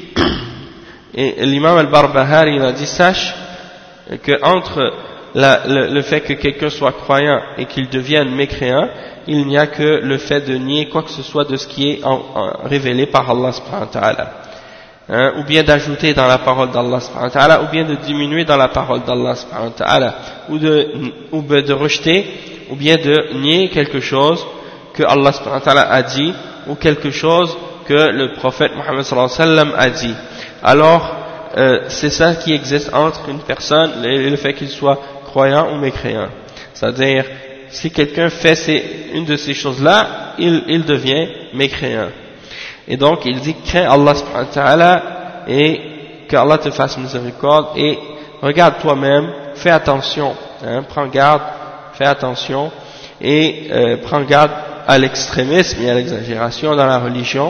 et l'imam al-Barbahari il a dit, sache que entre le fait que quelqu'un soit croyant et qu'il devienne mécréant, il n'y a que le fait de nier quoi que ce soit de ce qui est révélé par Allah subhanahu wa ta'ala, ou bien d'ajouter dans la parole d'Allah subhanahu wa ta'ala, ou bien de diminuer dans la parole d'Allah subhanahu wa ta'ala, ou de rejeter, ou bien de nier quelque chose que Allah subhanahu wa ta'ala a dit, ou quelque chose que le prophète Muhammad sallallahu alayhi wa sallam a dit. Alors, c'est ça qui existe entre une personne et le fait qu'il soit croyant ou mécréant. C'est-à-dire, si quelqu'un fait une de ces choses-là, il devient mécréant. Et donc, il dit, crains Allah subhanahu wa ta'ala et que Allah te fasse miséricorde et regarde toi-même, fais attention, prends garde, fais attention et prends garde à l'extrémisme et à l'exagération dans la religion,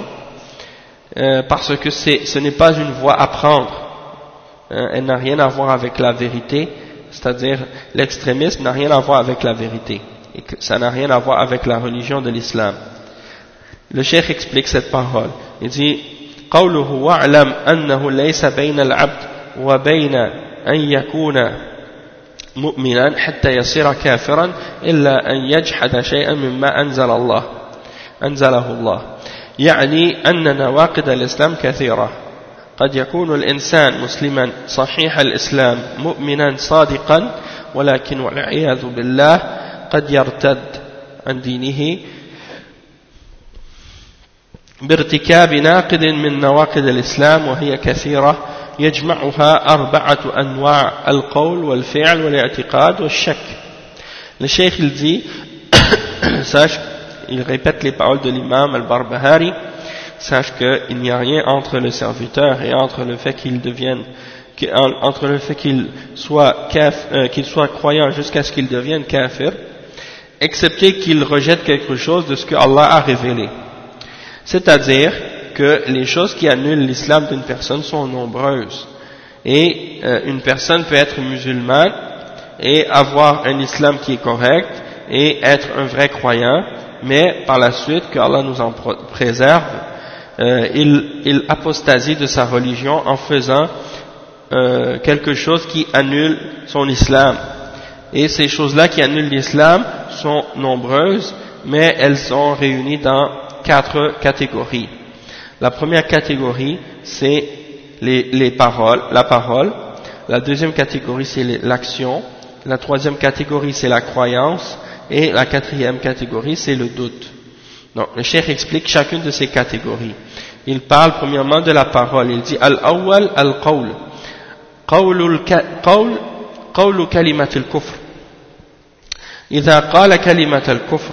parce que ce n'est pas une voie à prendre, elle n'a rien à voir avec la vérité. C'est-à-dire, l'extrémisme n'a rien à voir avec la vérité, et que ça n'a rien à voir avec la religion de l'islam. Le cheikh explique cette parole. Il dit, قوله واعلم أنه ليس بين العبد وبين أن يكون مؤمنا حتى يصير كافرا إلا أن يجحد شيئا مما أنزله الله. يعني أن نواقض الإسلام كثيرة. قد يكون الإنسان مسلما صحيح الإسلام مؤمنا صادقا ولكن والعياذ بالله قد يرتد عن دينه بارتكاب ناقض من نواقض الإسلام وهي كثيرة يجمعها 4 أنواع القول والفعل والاعتقاد والشك. Le cheikh il dit, sache, il répète les paroles de l'imam al-Barbahari, sache qu'il n'y a rien entre le serviteur et entre le fait qu'il devienne, entre le fait qu'il soit croyant jusqu'à ce qu'il devienne kafir, excepté qu'il rejette quelque chose de ce que Allah a révélé. C'est-à-dire que les choses qui annulent l'islam d'une personne sont nombreuses. Et une personne peut être musulmane et avoir un islam qui est correct et être un vrai croyant, mais par la suite, que Allah nous en préserve, il apostasie de sa religion en faisant quelque chose qui annule son islam. Et ces choses-là qui annulent l'islam sont nombreuses, mais elles sont réunies dans 4 catégories. La première catégorie, c'est la parole. La deuxième catégorie, c'est l'action. La troisième catégorie, c'est la croyance. Et la 4e catégorie, c'est le doute. Donc, le cheikh explique chacune de ces catégories. Il parle premièrement de la parole. Il dit al-awwal al-qawl. قول كلمة الكفر إذا قال كلمة الكفر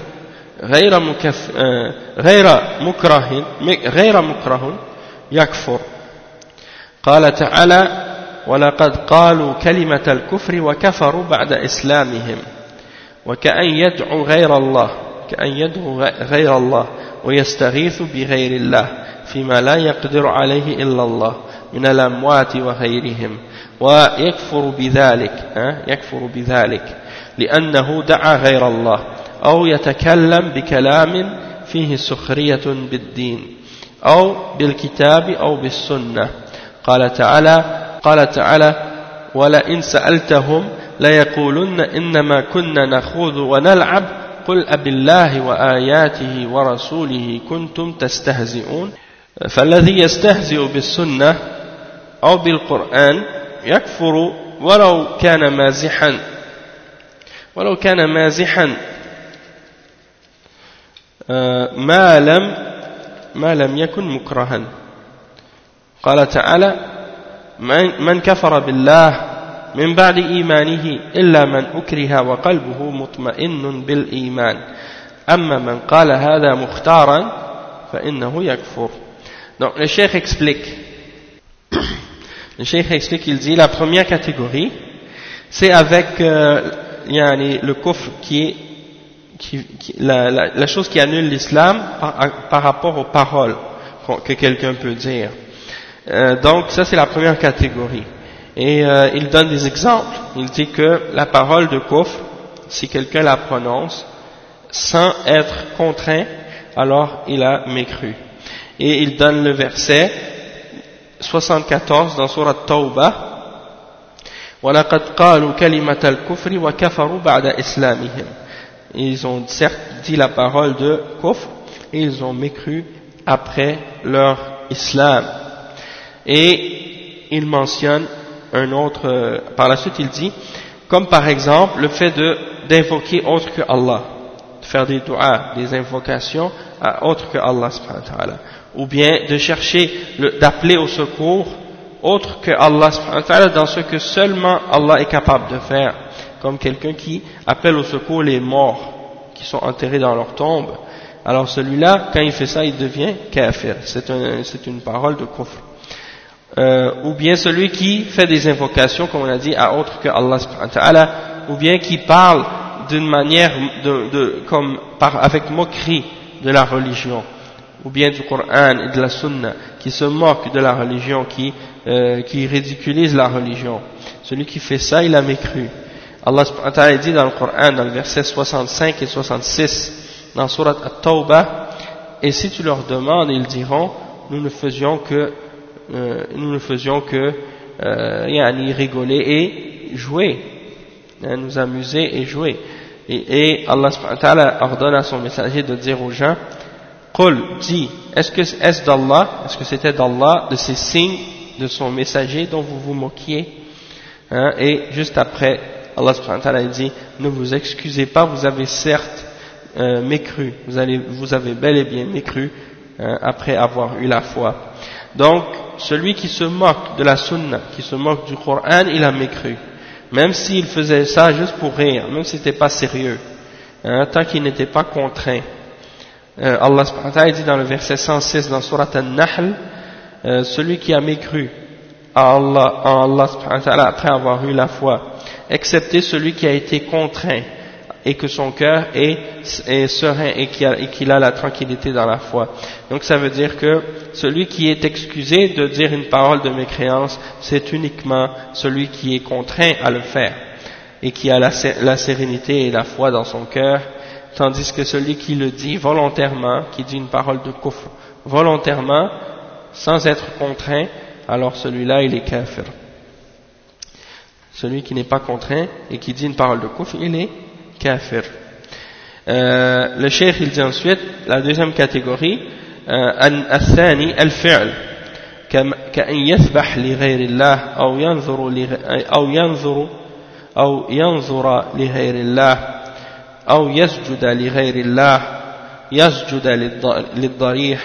غير مكره يكفر. قال تعالى ولقد قالوا كلمة الكفر وكفروا بعد إسلامهم وكأن يدعو غير الله ويستغيث بغير الله فيما لا يقدر عليه إلا الله من الأموات وغيرهم ويكفر بذلك لأنه دعا غير الله أو يتكلم بكلام فيه سخرية بالدين أو بالكتاب أو بالسنة. قال تعالى ولئن سألتهم ليقولن إنما كنا نخوض ونلعب قل أبالله وآياته ورسوله كنتم تستهزئون. فالذي يستهزئ بالسنة أو بالقرآن يكفر ولو كان مازحا ما لم يكن مكرها. قال تعالى من كفر بالله من بعد إيمانه إلا من أكره وقلبه مطمئن بالإيمان أما من قال هذا مختارا فإنه يكفر. Donc le cheikh explique, il dit la première catégorie c'est avec le kufr la chose qui annule l'islam par rapport aux paroles que quelqu'un peut dire. Donc ça c'est la première catégorie. Et il donne des exemples. Il dit que la parole de kufr, si quelqu'un la prononce sans être contraint, alors il a mécru. Et il donne le verset 74 dans Surat Tawbah. وَلَقَدْ قَالُوا كَلِمَةَ الْكُفْرِ وَكَفَرُوا بَعْدَ إِسْلَامِهِمْ. Ils ont certes dit la parole de kufr et ils ont mécru après leur islam. Et il mentionne un autre, par la suite il dit, comme par exemple le fait d'invoquer autre que Allah, de faire des du'a, des invocations à autre que Allah subhanahu wa ta'ala, ou bien de chercher, d'appeler au secours autre que Allah subhanahu wa ta'ala dans ce que seulement Allah est capable de faire, comme quelqu'un qui appelle au secours les morts qui sont enterrés dans leur tombe. Alors celui-là, quand il fait ça, il devient kafir. C'est une parole de kufr. Ou bien celui qui fait des invocations, comme on a dit, à autre que Allah subhanahu wa ta'ala, ou bien qui parle d'une manière avec moquerie de la religion, ou bien du Coran et de la Sunna, qui se moque de la religion, qui ridiculise la religion. Celui qui fait ça, il a mécru. Allah subhanahu wa ta'ala dit dans le Coran, dans le verset 65 et 66, dans Surat At-Tawbah, et si tu leur demandes, ils diront, nous ne faisions que rigoler et jouer, nous amuser et jouer. Et Allah subhanahu wa ta'ala ordonne à son messager de dire aux gens, Qul, dis, est-ce d'Allah, est-ce que c'était d'Allah, de ces signes de son messager dont vous vous moquiez, et juste après Allah subhanahu wa ta'ala dit, ne vous excusez pas, vous avez certes mécru, vous avez bel et bien mécru après avoir eu la foi. Donc celui qui se moque de la sunna, qui se moque du Coran, il a mécru, même s'il faisait ça juste pour rire, même si c'était pas sérieux, tant qu'il n'était pas contraint. Allah subhanahu wa ta'ala dit dans le verset 106 dans Surat An-Nahl, celui qui a mécru en Allah subhanahu wa ta'ala après avoir eu la foi, excepté celui qui a été contraint et que son cœur est serein et qu'il a la tranquillité dans la foi. Donc ça veut dire que celui qui est excusé de dire une parole de mécréance, c'est uniquement celui qui est contraint à le faire et qui a la sérénité et la foi dans son cœur, tandis que celui qui le dit volontairement, qui dit une parole de kufr volontairement, sans être contraint, alors celui-là il est kafir. Celui qui n'est pas contraint et qui dit une parole de kufr, il est kafir. Le cheikh il dit ensuite, la deuxième catégorie, الثاني الفعل كأن يذبح لغير الله أو ينظر لغير الله أو يسجد لغير الله يسجد للضريح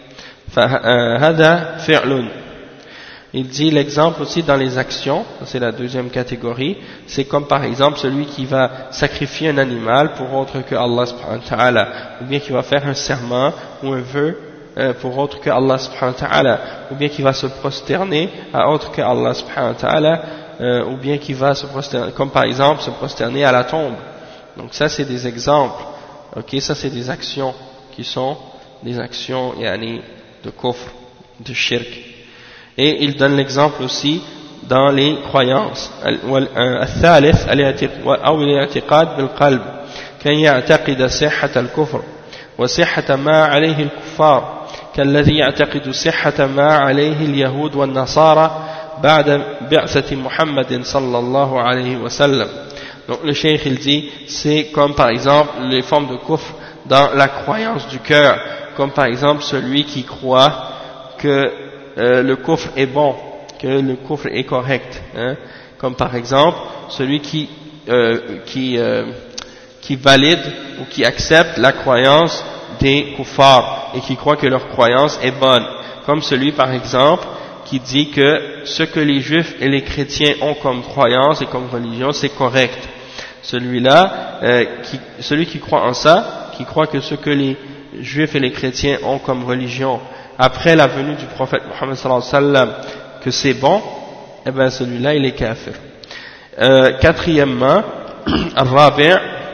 فهذا فعل. Il dit l'exemple aussi dans les actions, c'est la deuxième catégorie, c'est comme par exemple celui qui va sacrifier un animal pour autre que Allah subhanahu wa ta'ala, ou bien qui va faire un serment ou un vœu pour autre que Allah subhanahu wa ta'ala, ou bien qui va se prosterner à autre que Allah subhanahu wa ta'ala, ou bien qui va se prosterner, comme par exemple se prosterner à la tombe. Donc ça c'est des exemples, ok, ça c'est des actions qui sont des actions yani, de kufr, de shirk. Et il donne l'exemple aussi dans les croyances. الثالث أو الاعتقاد بالقلب كان يعتقد صحة الكفر وصحة ما عليه الكفار كالذي يعتقد صحة ما عليه اليهود والنصارى بعد بعثة محمد صلى الله عليه وسلم. Donc le cheikh il dit c'est comme par exemple les formes de kufr dans la croyance du cœur, comme par exemple celui qui croit que le kufr est bon, que le kufr est correct, hein? Comme par exemple celui qui valide ou qui accepte la croyance des kuffars et qui croit que leur croyance est bonne, comme celui par exemple qui dit que ce que les juifs et les chrétiens ont comme croyance et comme religion c'est correct. Celui-là, celui qui croit en ça, qui croit que ce que les juifs et les chrétiens ont comme religion après la venue du prophète Muhammad sallallahu alayhi wa sallam, que c'est bon, eh bien celui-là il est kafir. Quatrièmement, الرابع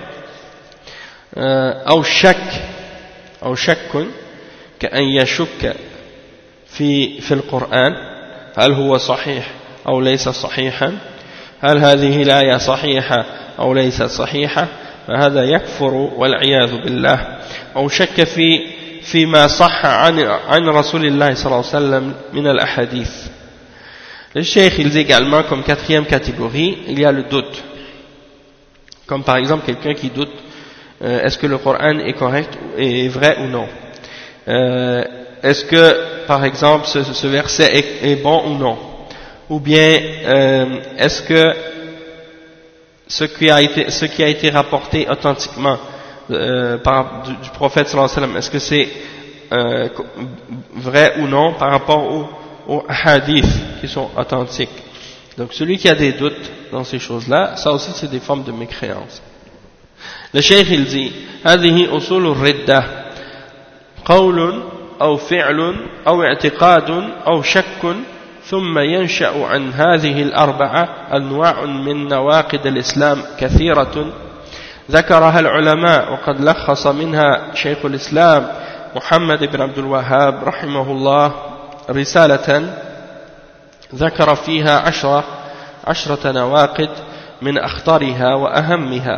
أو شك كأن يشك في القرآن هل هو صحيح أو ليس صحيحا، هل هذه الآية صحيحة أو ليست صحيحة، فهذا يكفر والعياذ بالله. أو شك فيما صح عن رسول الله صلى الله عليه وسلم من الأحاديث. Le cheikh il dit également comme quatrième catégorie, il y a le doute. Comme par exemple quelqu'un qui doute est-ce que le Coran est correct, est vrai ou non, est-ce que par exemple ce verset est bon ou non, ou bien est-ce que ce qui a été rapporté authentiquement du prophète sallallahu alayhi wa sallam, est-ce que c'est vrai ou non par rapport aux hadiths qui sont authentiques. Donc celui qui a des doutes dans ces choses-là, ça aussi c'est des formes de mécréance. Le cheikh il dit هذه أصول الردة قول أو فعل أو اعتقاد أو شك ثم ينشأ عن هذه الأربعة أنواع من نواقض الإسلام كثيرة ذكرها العلماء وقد لخص منها شيخ الإسلام محمد بن عبد الوهاب رحمه الله رسالة ذكر فيها عشرة نواقض من أخطرها وأهمها،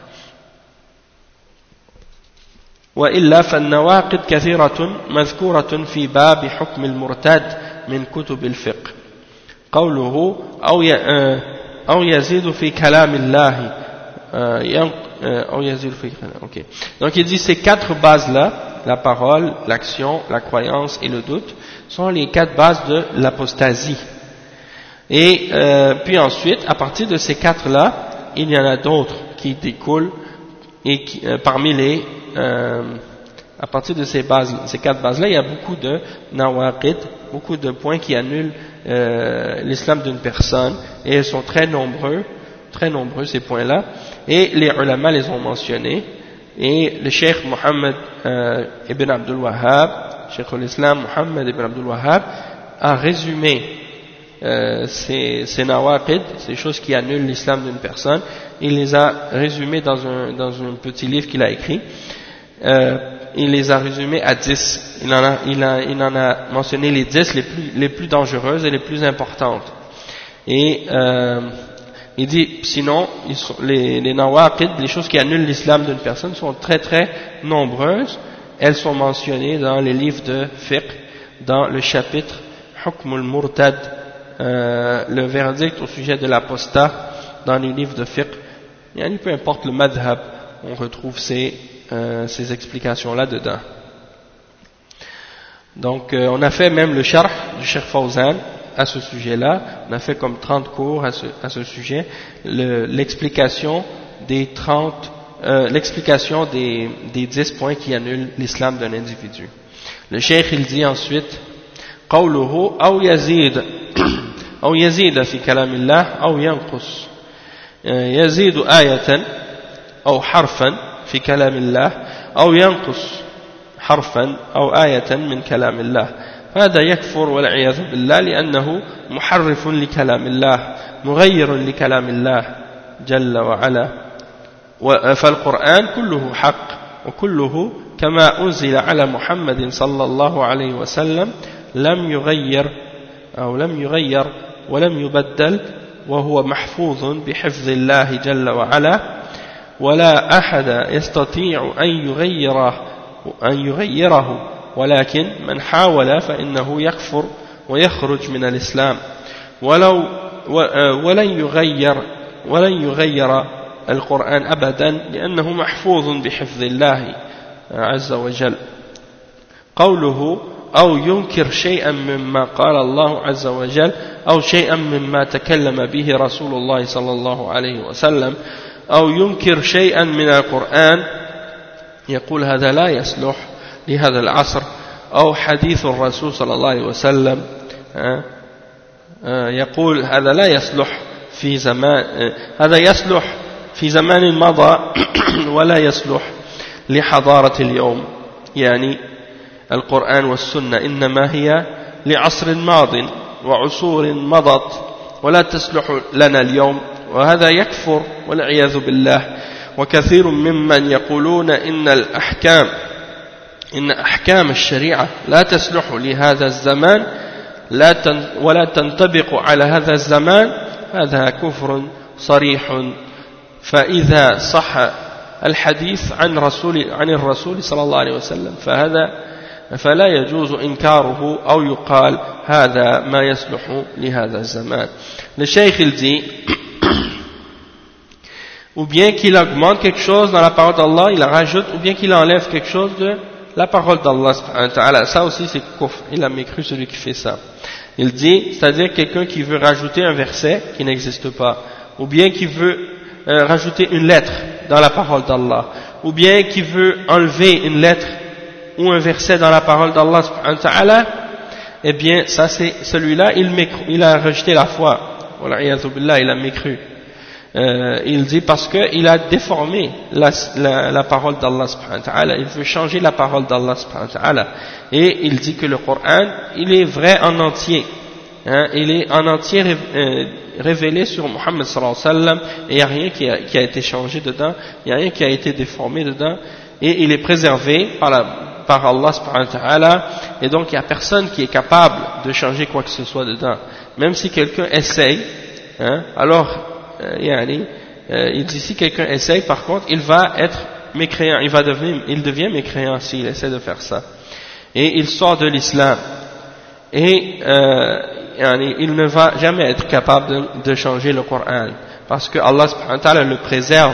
وإلا فالنواقض كثيرة مذكورة في باب حكم المرتد من كتب الفقه. قوله أو يزيد في كلام الله أو يزيد في كلام. Okay. Donc il dit ces quatre bases-là, la parole, l'action, la croyance et le doute, sont les quatre bases de l'apostasie. Et puis ensuite, à partir de ces quatre-là, il y en a d'autres qui découlent et qui, parmi les à partir de ces quatre bases-là, il y a beaucoup de nawaqid, beaucoup de points qui annulent l'islam d'une personne, et ils sont très nombreux ces points-là, et les ulama les ont mentionnés, et le cheikh Mohammed ibn Abdul Wahhab, cheikh l'islam Mohammed ibn Abdul Wahhab, a résumé ces nawaqid, ces choses qui annulent l'islam d'une personne, il les a résumés dans un petit livre qu'il a écrit. Il les a résumés à 10. Il en a mentionné les 10 les plus dangereuses et les plus importantes. Et il dit, sinon, les nawaqid, les choses qui annulent l'islam d'une personne, sont très très nombreuses. Elles sont mentionnées dans les livres de fiqh, dans le chapitre Hukm al-Murtad, le verdict au sujet de l'apostat, dans les livres de fiqh. Et peu importe le madhab, on retrouve ces explications-là dedans. Donc, on a fait même le sharh du Cheikh Fawzan à ce sujet-là. On a fait comme 30 cours à ce sujet. L'explication des 30 l'explication des 10 points qui annulent l'islam d'un individu. Le cheikh il dit ensuite قوله أو يزيد في كلام الله أو ينقص يزيد آية أو حرفا في كلام الله أو ينقص حرفا أو آية من كلام الله هذا يكفر والعياذ بالله لأنه محرف لكلام الله مغير لكلام الله جل وعلا فالقرآن كله حق وكله كما أنزل على محمد صلى الله عليه وسلم لم يغير ولم يبدل وهو محفوظ بحفظ الله جل وعلا ولا أحد يستطيع أن يغيره ولكن من حاول فإنه يكفر ويخرج من الإسلام ولن يغير القرآن أبدا لأنه محفوظ بحفظ الله عز وجل قوله أو ينكر شيئا مما قال الله عز وجل أو شيئا مما تكلم به رسول الله صلى الله عليه وسلم أو ينكر شيئا من القرآن يقول هذا لا يصلح لهذا العصر أو حديث الرسول صلى الله عليه وسلم يقول هذا لا يصلح في زمان هذا يصلح في زمان مضى ولا يصلح لحضارة اليوم يعني القرآن والسنة إنما هي لعصر ماض وعصور مضت ولا تصلح لنا اليوم وهذا يكفر والعياذ بالله وكثير ممن يقولون إن أحكام الشريعة لا تصلح لهذا الزمان ولا تنطبق على هذا الزمان هذا كفر صريح فإذا صح الحديث عن الرسول صلى الله عليه وسلم فلا يجوز إنكاره أو يقال هذا ما يصلح لهذا الزمان. Le cheikh il dit ou bien qu'il augmente quelque chose dans la parole d'Allah, il en rajoute, ou bien qu'il enlève quelque chose de la parole d'Allah. Ça aussi c'est kufr, il a mécru celui qui fait ça. Il dit, c'est-à-dire quelqu'un qui veut rajouter un verset qui n'existe pas, ou bien qui veut rajouter une lettre dans la parole d'Allah, ou bien qui veut enlever une lettre ou un verset dans la parole d'Allah, eh bien ça c'est celui-là il a rejeté la foi, il a mécru. Il dit parce qu'il a déformé la parole d'Allah, il veut changer la parole d'Allah, et il dit que le Coran il est vrai en entier, il est en entier révélé sur Muhammad sallallahu alayhi wa sallam, et il n'y a rien qui a été changé dedans, il n'y a rien qui a été déformé dedans, et il est préservé par Allah subhanahu wa ta'ala, et donc il n'y a personne qui est capable de changer quoi que ce soit dedans, même si quelqu'un essaye, alors il dit si quelqu'un essaye, par contre il va être mécréant, il devient mécréant s'il essaie de faire ça, et il sort de l'islam, et il ne va jamais être capable de changer le Coran, parce que Allah subhanahu wa ta'ala le préserve,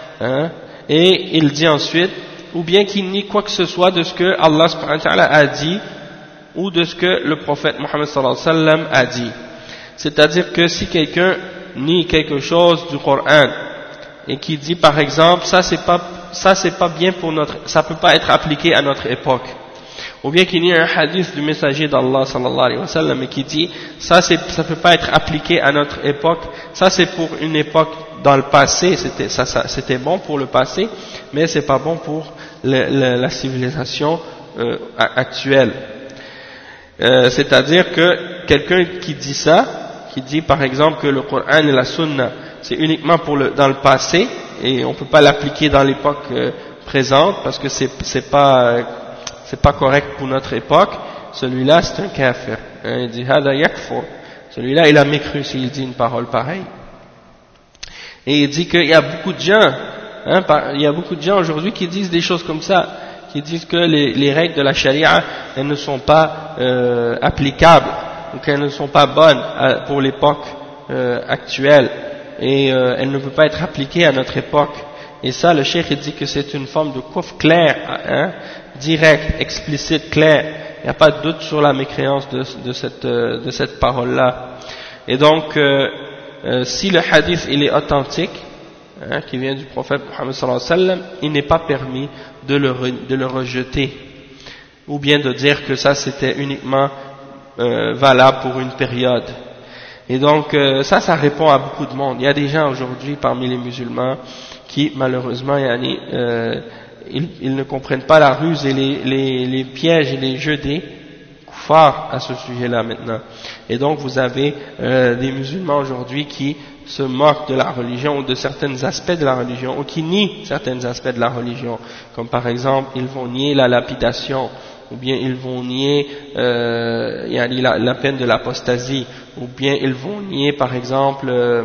et il dit ensuite, ou bien qu'il nie quoi que ce soit de ce que Allah subhanahu wa ta'ala a dit, ou de ce que le prophète Muhammad sallallahu alayhi wa sallam a dit. C'est-à-dire que si quelqu'un nie quelque chose du Coran, et qui dit par exemple, ça c'est pas bien pour ça peut pas être appliqué à notre époque, ou bien qu'il y a un hadith du messager d'Allah sallallahu alayhi wa sallam et qui dit ça peut pas être appliqué à notre époque, ça c'est pour une époque dans le passé, c'était bon pour le passé, mais c'est pas bon pour la civilisation actuelle. C'est-à-dire que quelqu'un qui dit ça, qui dit par exemple que le Coran et la Sunna c'est uniquement dans le passé et on peut pas l'appliquer dans l'époque présente parce que c'est pas correct pour notre époque, celui-là c'est un kafir. Il dit hada yakfur, celui-là il a mécru s'il dit une parole pareille. Et il dit qu'il y a beaucoup de gens, aujourd'hui qui disent des choses comme ça, qui disent que les règles de la charia elles ne sont pas applicables ou qu'elles ne sont pas bonnes pour l'époque actuelle et elles ne peuvent pas être appliquées à notre époque. Et ça, le cheikh il dit que c'est une forme de kufr clair, direct, explicite, clair. Il n'y a pas de doute sur la mécréance de cette parole-là. Et donc, si le hadith il est authentique, qui vient du prophète Mohammed sallallahu alayhi wa sallam, il n'est pas permis de le rejeter, ou bien de dire que ça c'était uniquement valable pour une période. Et donc ça répond à beaucoup de monde. Il y a des gens aujourd'hui parmi les musulmans qui malheureusement ils ne comprennent pas la ruse et les pièges et les jeux des kuffars à ce sujet-là maintenant. Et donc vous avez des musulmans aujourd'hui qui se moquent de la religion ou de certains aspects de la religion, ou qui nient certains aspects de la religion, comme par exemple ils vont nier la lapidation, ou bien ils vont nier la peine de l'apostasie, ou bien ils vont nier par exemple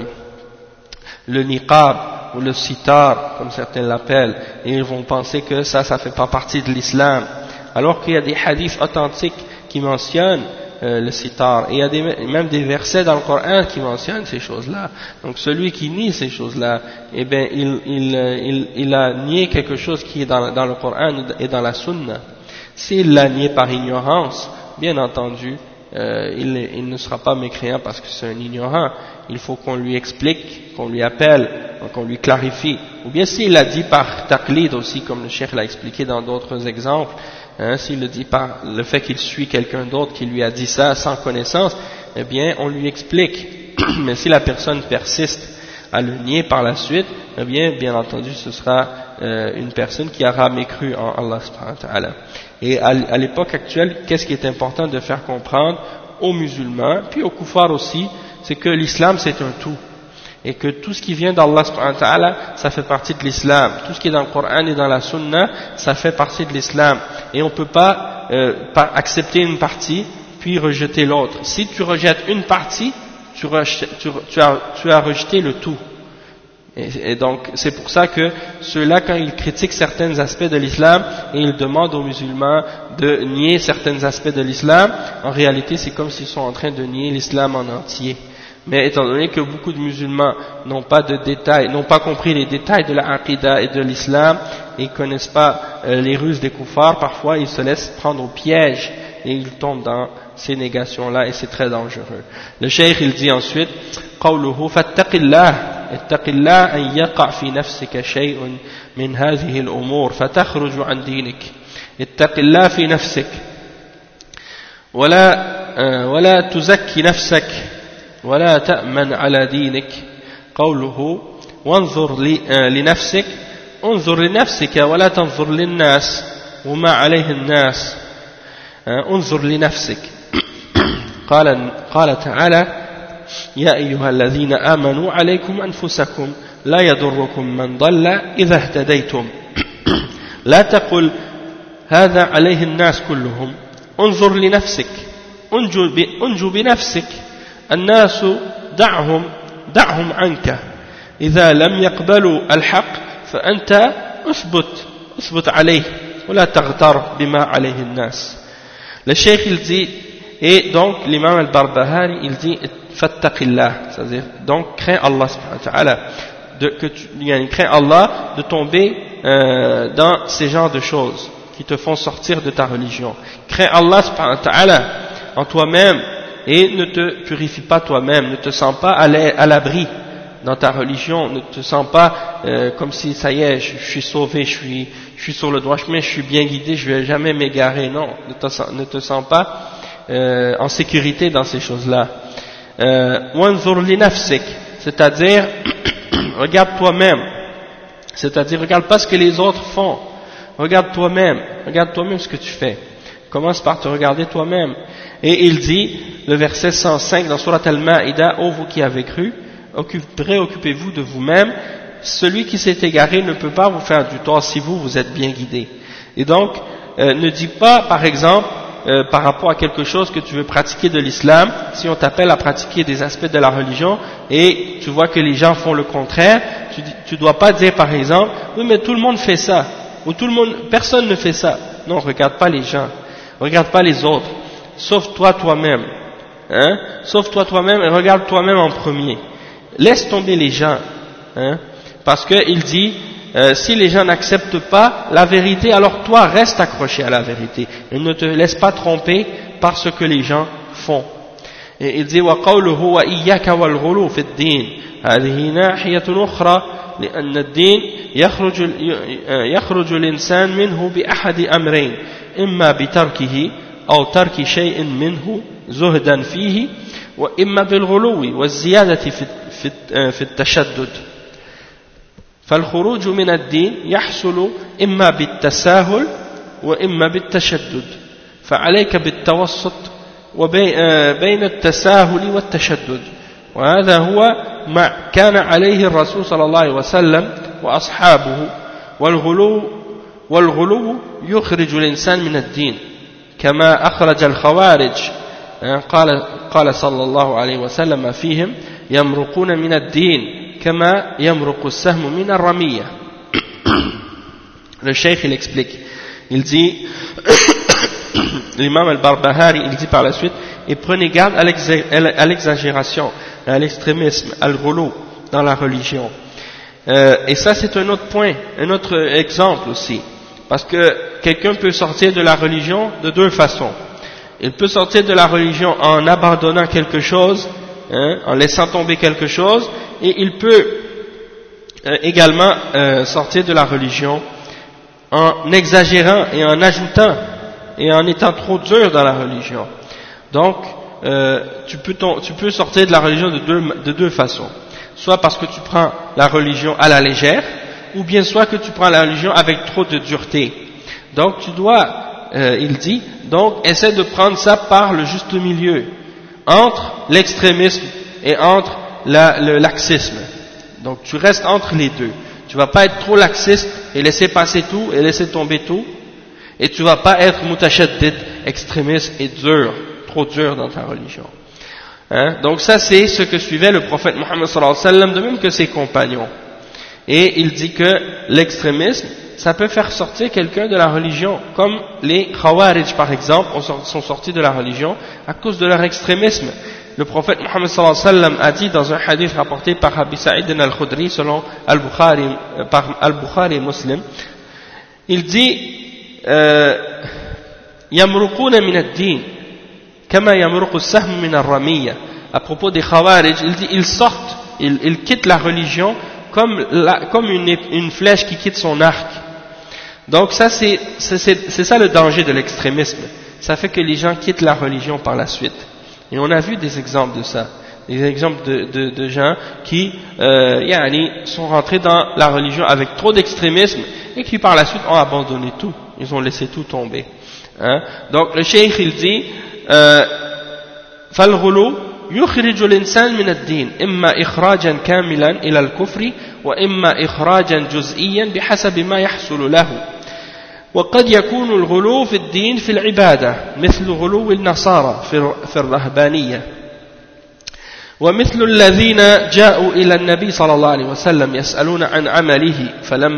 le niqab ou le sitar, comme certains l'appellent, et ils vont penser que ça fait pas partie de l'islam, alors qu'il y a des hadiths authentiques qui mentionnent le sitar, et il y a même des versets dans le Coran qui mentionnent ces choses-là. Donc celui qui nie ces choses-là, eh bien il a nié quelque chose qui est dans le Coran et dans la Sunna. S'il l'a nié par ignorance, bien entendu, il ne sera pas mécréant parce que c'est un ignorant. Il faut qu'on lui explique, qu'on lui appelle, qu'on lui clarifie. Ou bien s'il l'a dit par taqlid aussi, comme le cheikh l'a expliqué dans d'autres exemples, s'il le dit par le fait qu'il suit quelqu'un d'autre qui lui a dit ça sans connaissance, eh bien on lui explique. Mais si la personne persiste à le nier par la suite, eh bien entendu ce sera une personne qui aura mécru en Allah subhanahu wa ta'ala. Et à l'époque actuelle, qu'est-ce qui est important de faire comprendre aux musulmans, puis aux kuffars aussi, c'est que l'islam c'est un tout, et que tout ce qui vient d'Allah subhanahu wa ta'ala, ça fait partie de l'islam. Tout ce qui est dans le Coran et dans la Sunna, ça fait partie de l'islam. Et on ne peut pas accepter une partie, puis rejeter l'autre. Si tu rejettes une partie, tu as rejeté le tout. Et donc c'est pour ça que ceux-là, quand ils critiquent certains aspects de l'islam et ils demandent aux musulmans de nier certains aspects de l'islam, en réalité c'est comme s'ils sont en train de nier l'islam en entier. Mais étant donné que beaucoup de musulmans n'ont pas de détails, n'ont pas compris les détails de la aqidah et de l'islam, et ils connaissent pas les ruses des kuffars, parfois ils se laissent prendre au piège et ils tombent dans ces négations-là, et c'est très dangereux. Le cheikh il dit ensuite, قوله فاتق الله اتق الله أن يقع في نفسك شيء من هذه الأمور فتخرج عن دينك اتق الله في نفسك ولا تزكي نفسك ولا تأمن على دينك قوله وانظر لنفسك انظر لنفسك ولا تنظر للناس وما عليه الناس انظر لنفسك قال تعالى يا أيها الذين آمنوا عليكم أنفسكم لا يضركم من ضل إذا اهتديتم لا تقل هذا عليه الناس كلهم انظر لنفسك انجو بنفسك الناس دعهم عنك إذا لم يقبلوا الحق فأنت اثبت عليه ولا تغتر بما عليه الناس. Le cheikh il dit, et donc l'imam al-Barbahari il dit fattaqillah, c'est-à-dire donc crains Allah subhanahu wa ta'ala, crains Allah de tomber dans ces genres de choses qui te font sortir de ta religion. Crains Allah subhanahu wa ta'ala en toi-même et ne te purifie pas toi-même, ne te sens pas à l'abri dans ta religion, ne te sens pas comme si ça y est, je suis sauvé, je suis sur le droit chemin, je suis bien guidé, je vais jamais m'égarer. Non, ne te sens pas en sécurité dans ces choses-là. Wanzur li nafsik, c'est-à-dire regarde toi-même, c'est-à-dire regarde pas ce que les autres font, regarde toi-même ce que tu fais. Commence par te regarder toi-même. Et il dit, le verset 105 dans Surat Al-Ma'ida, ô vous qui avez cru, préoccupez-vous de vous-même, celui qui s'est égaré ne peut pas vous faire du tort si vous êtes bien guidé. Et donc, ne dis pas, par exemple, par rapport à quelque chose que tu veux pratiquer de l'islam, si on t'appelle à pratiquer des aspects de la religion, et tu vois que les gens font le contraire, tu dois pas dire par exemple, oui mais tout le monde fait ça, ou personne ne fait ça. Non, regarde pas les gens, regarde pas les autres, sauve-toi toi-même, sauve-toi toi-même et regarde toi-même en premier. Laisse tomber les gens, parce qu'il dit, si les gens n'acceptent pas la vérité, alors toi reste accroché à la vérité et ne te laisse pas tromper par ce que les gens font. Et il dit وَقَوْلُهُ وَإِيَّاكَ وَالْغُلُو فِي الدِّينِ هذه ناحية أخرى لأن الدين يخرج الإنسان منه بأحد أمرين إما بتركه أو ترك شيء منه زهدا فيه وإما بالغلو والزيادة في التشدد فالخروج من الدين يحصل إما بالتساهل وإما بالتشدد فعليك بالتوسط وبين التساهل والتشدد وهذا هو ما كان عليه الرسول صلى الله عليه وسلم وأصحابه والغلو يخرج الإنسان من الدين كما أخرج الخوارج قال صلى الله عليه وسلم فيهم يمرقون من الدين كما يمرق السهم من الرمية. Le cheikh il explique, il dit l'imam al-Barbahari il dit par la suite et prenez garde à l'exagération, à l'extrémisme, al-ghulu dans la religion. Et ça c'est un autre point, un autre exemple aussi, parce que quelqu'un peut sortir de la religion de deux façons. Il peut sortir de la religion en abandonnant quelque chose, en laissant tomber quelque chose, et il peut également sortir de la religion en exagérant et en ajoutant et en étant trop dur dans la religion. Donc tu peux sortir de la religion de deux façons, soit parce que tu prends la religion à la légère, ou bien soit que tu prends la religion avec trop de dureté. Donc tu dois il dit, donc essaie de prendre ça par le juste milieu, entre l'extrémisme et entre le laxisme. Donc tu restes entre les deux. Tu vas pas être trop laxiste et laisser passer tout et laisser tomber tout, et tu vas pas être mutashaddid, extrémiste et dur, trop dur dans ta religion. Donc ça c'est ce que suivait le prophète Mohammed sallallahu alayhi wa sallam, de même que ses compagnons. Et il dit que l'extrémisme, ça peut faire sortir quelqu'un de la religion, comme les Khawarij par exemple sont sortis de la religion à cause de leur extrémisme. Le prophète Mohammed sallallahu alayhi wa sallam a dit dans un hadith rapporté par Abi Sa'id al-Khudri selon par Al-Bukhari et Muslim, il dit Yamruquna min ad-din kama yamruqu as-sahm min ar-ramiyya. À propos des Khawarij, il dit ils sortent, ils quittent la religion comme une flèche qui quitte son arc. Donc ça c'est ça le danger de l'extrémisme. Ça fait que les gens quittent la religion par la suite. Et on a vu des exemples de ça, des exemples de gens qui sont rentrés dans la religion avec trop d'extrémisme et qui par la suite ont abandonné tout, ils ont laissé tout tomber. Donc le cheikh il dit فالغلو يخرج الإنسان من الدين إما إخراجا كاملا إلى الكفر وإما إخراجا جزئيا بحسب ما يحصل له. وقد يكون الغلو في الدين في العبادة مثل غلو النصارى في الرهبانية ومثل الذين جاءوا إلى النبي صلى الله عليه وسلم يسألون عن عمله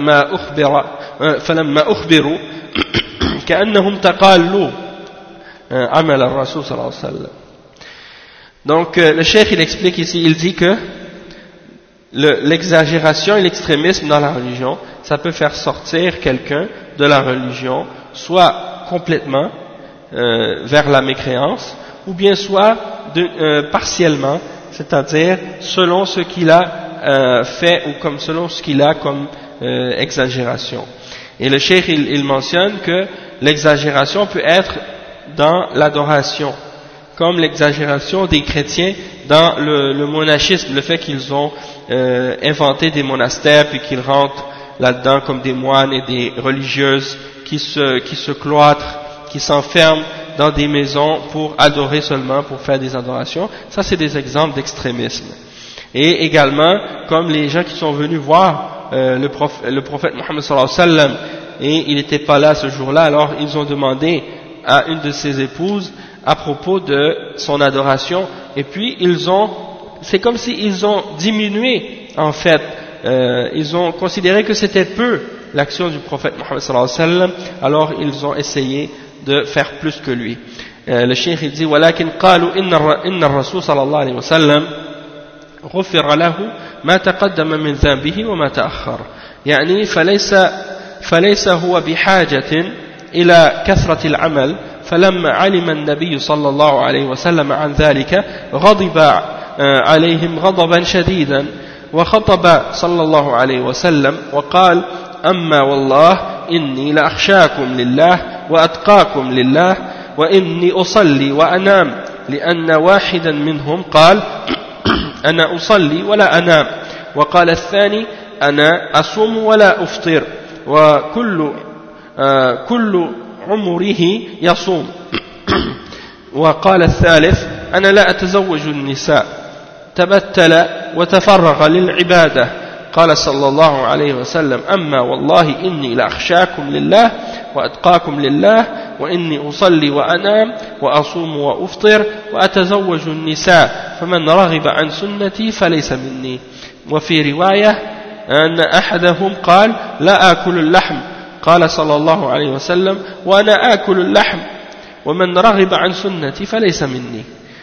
فلما أخبروا كأنهم تقالوا عمل الرسول صلى الله عليه وسلم. Donc le cheikh il explique ici, il dit que l'exagération et l'extrémisme dans la religion, ça peut faire sortir quelqu'un de la religion, soit complètement vers la mécréance, ou bien soit partiellement, c'est-à-dire selon ce qu'il a fait ou comme selon ce qu'il a comme exagération. Et le cheikh il mentionne que l'exagération peut être dans l'adoration, comme l'exagération des chrétiens dans le monachisme, le fait qu'ils ont inventé des monastères puis qu'ils rentrent là-dedans comme des moines et des religieuses qui se cloîtrent, qui s'enferment dans des maisons pour adorer seulement, pour faire des adorations. Ça c'est des exemples d'extrémisme. Et également comme les gens qui sont venus voir le prophète Mohammed sallallahu alayhi wa sallam et il n'était pas là ce jour-là, alors ils ont demandé à une de ses épouses à propos de son adoration, et puis c'est comme s'ils ont diminué en fait, ils ont considéré que c'était peu l'action du prophète Mohammed sallallahu alayhi wa sallam, alors ils ont essayé de faire plus que lui. Le cheikh il dit ولكن قالوا إن الرسول صلى الله عليه وسلم غفر له ما تقدم من ذنبه وما تأخر يعني فليس هو بحاجة إلى كثرة العمل فلما علم النبي صلى الله عليه وسلم عن ذلك غضب عليهم غضبا شديدا وخطب صلى الله عليه وسلم وقال أما والله إني لأخشاكم لله وأتقاكم لله وإني أصلي وأنام لأن واحدا منهم قال أنا أصلي ولا أنام وقال الثاني أنا أصوم ولا أفطر وكل كل عمره يصوم وقال الثالث أنا لا أتزوج النساء تبتل وتفرغ للعبادة قال صلى الله عليه وسلم أما والله إني لأخشاكم لله وأتقاكم لله وإني أصلي وأنام وأصوم وأفطر وأتزوج النساء فمن رغب عن سنتي فليس مني وفي رواية أن أحدهم قال لا آكل اللحم قال صلى الله عليه وسلم وأنا آكل اللحم ومن رغب عن سنتي فليس مني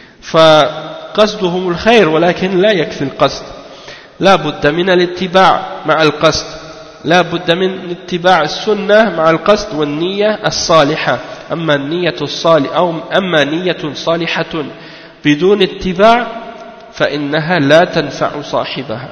فقصدهم الخير ولكن لا يكفي القصد لا بد من الاتباع مع القصد لا بد من اتباع السنة مع القصد والنية الصالحة أما نية صالحة بدون اتباع فإنها لا تنفع صاحبها.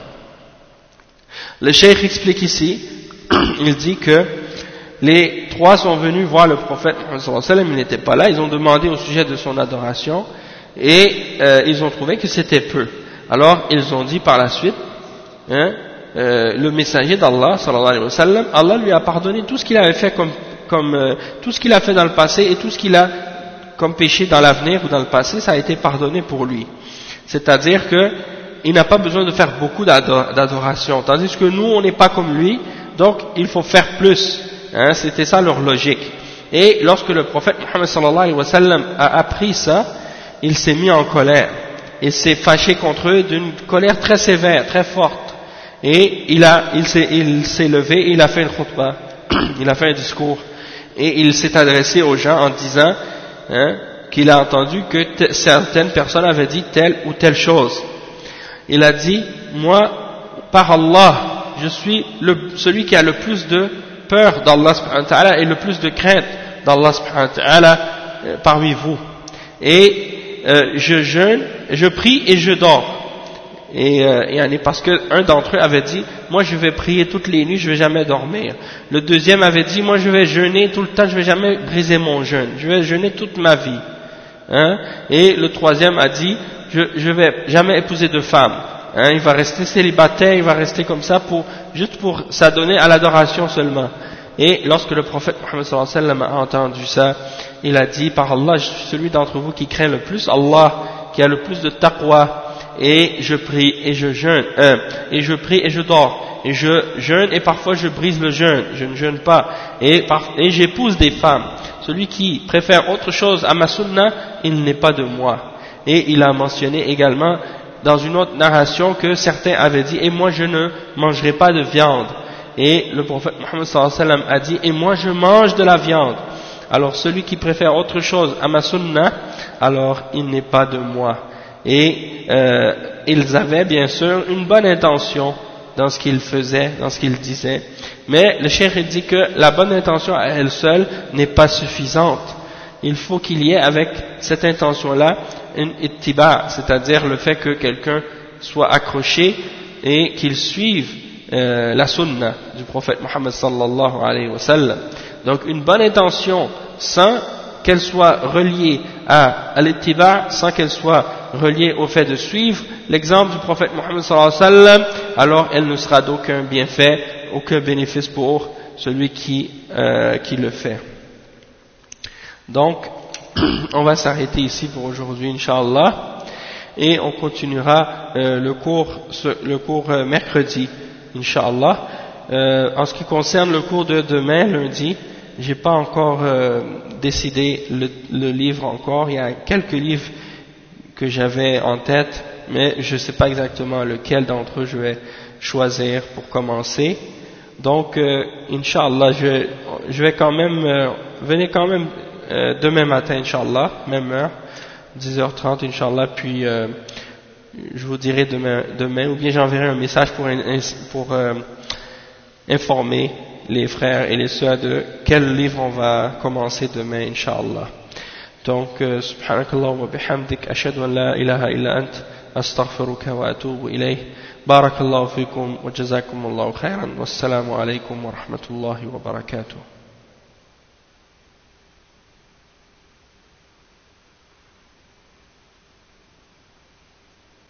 Le cheikh explique ici, il dit que les trois sont venus voir le prophète Mohammed sallallahu alayhi wa sallam, il n'était pas là, ils ont demandé au sujet de son adoration et ils ont trouvé que c'était peu. Alors ils ont dit par la suite, le messager d'Allah sallallahu alayhi wa sallam, Allah lui a pardonné tout ce qu'il avait fait tout ce qu'il a fait dans le passé et tout ce qu'il a comme péché dans l'avenir ou dans le passé, ça a été pardonné pour lui. C'est-à-dire que il n'a pas besoin de faire beaucoup d'adoration, tandis que nous on n'est pas comme lui, donc il faut faire plus. C'était ça leur logique. Et lorsque le prophète Mohammed sallallahu alayhi wa sallam a appris ça, il s'est mis en colère. Il s'est fâché contre eux d'une colère très sévère, très forte. Et il s'est levé, il a fait une khutbah, il a fait un discours. Et il s'est adressé aux gens en disant qu'il a entendu que certaines personnes avaient dit telle ou telle chose. Il a dit, moi, par Allah, je suis celui qui a le plus de peur d'Allah subhanahu wa ta'ala et le plus de crainte d'Allah subhanahu wa ta'ala parmi vous. Et je jeûne, je prie et je dors. Et parce qu'un d'entre eux avait dit, moi je vais prier toutes les nuits, je vais jamais dormir. Le deuxième avait dit, moi je vais jeûner tout le temps, je vais jamais briser mon jeûne, je vais jeûner toute ma vie. Et le troisième a dit, je vais jamais épouser de femme. Il va rester célibataire, il va rester comme ça juste pour s'adonner à l'adoration seulement. Et lorsque le prophète Mohammed sallallahu alayhi wa sallam a entendu ça, il a dit, par Allah, je suis celui d'entre vous qui craint le plus Allah, qui a le plus de taqwa, et je prie et je jeûne, et je prie et je dors, et je jeûne et parfois je brise le jeûne, je ne jeûne pas, et j'épouse des femmes. Celui qui préfère autre chose à ma sunna, il n'est pas de moi. Et il a mentionné également dans une autre narration que certains avaient dit, et moi je ne mangerai pas de viande. Et le prophète Mohammed sallallahu alayhi wa sallam a dit, et moi je mange de la viande. Alors celui qui préfère autre chose à ma sunna, alors il n'est pas de moi. Et ils avaient bien sûr une bonne intention dans ce qu'ils faisaient, dans ce qu'ils disaient. Mais le cheikh dit que la bonne intention à elle seule n'est pas suffisante. Il faut qu'il y ait avec cette intention-là une ittiba, c'est-à-dire le fait que quelqu'un soit accroché et qu'il suive la sunna du prophète Mohammed sallallahu alayhi wa sallam. Donc une bonne intention sans qu'elle soit reliée à l'ittiba, sans qu'elle soit reliée au fait de suivre l'exemple du prophète Mohammed sallallahu alayhi wa sallam, alors elle ne sera d'aucun bienfait, aucun bénéfice pour celui qui le fait. Donc, on va s'arrêter ici pour aujourd'hui, Inch'Allah, et on continuera le cours mercredi, Inch'Allah. En ce qui concerne le cours de demain, lundi, j'ai pas encore décidé le livre encore. Il y a quelques livres que j'avais en tête, mais je ne sais pas exactement lequel d'entre eux je vais choisir pour commencer. Donc, Inch'Allah, je vais quand même, venez quand même demain matin, Inch'Allah, même heure, 10h30, Inch'Allah, puis je vous dirai demain, ou bien j'enverrai un message pour informer les frères et les sœurs de quel livre on va commencer demain, Inch'Allah. Donc, subhanakallah wa bihamdik, ashhadu an la ilaha illa ant, astaghfiruka wa atubu ilayh. بارك الله فيكم وجزاكم الله خيرا والسلام عليكم ورحمة الله وبركاته.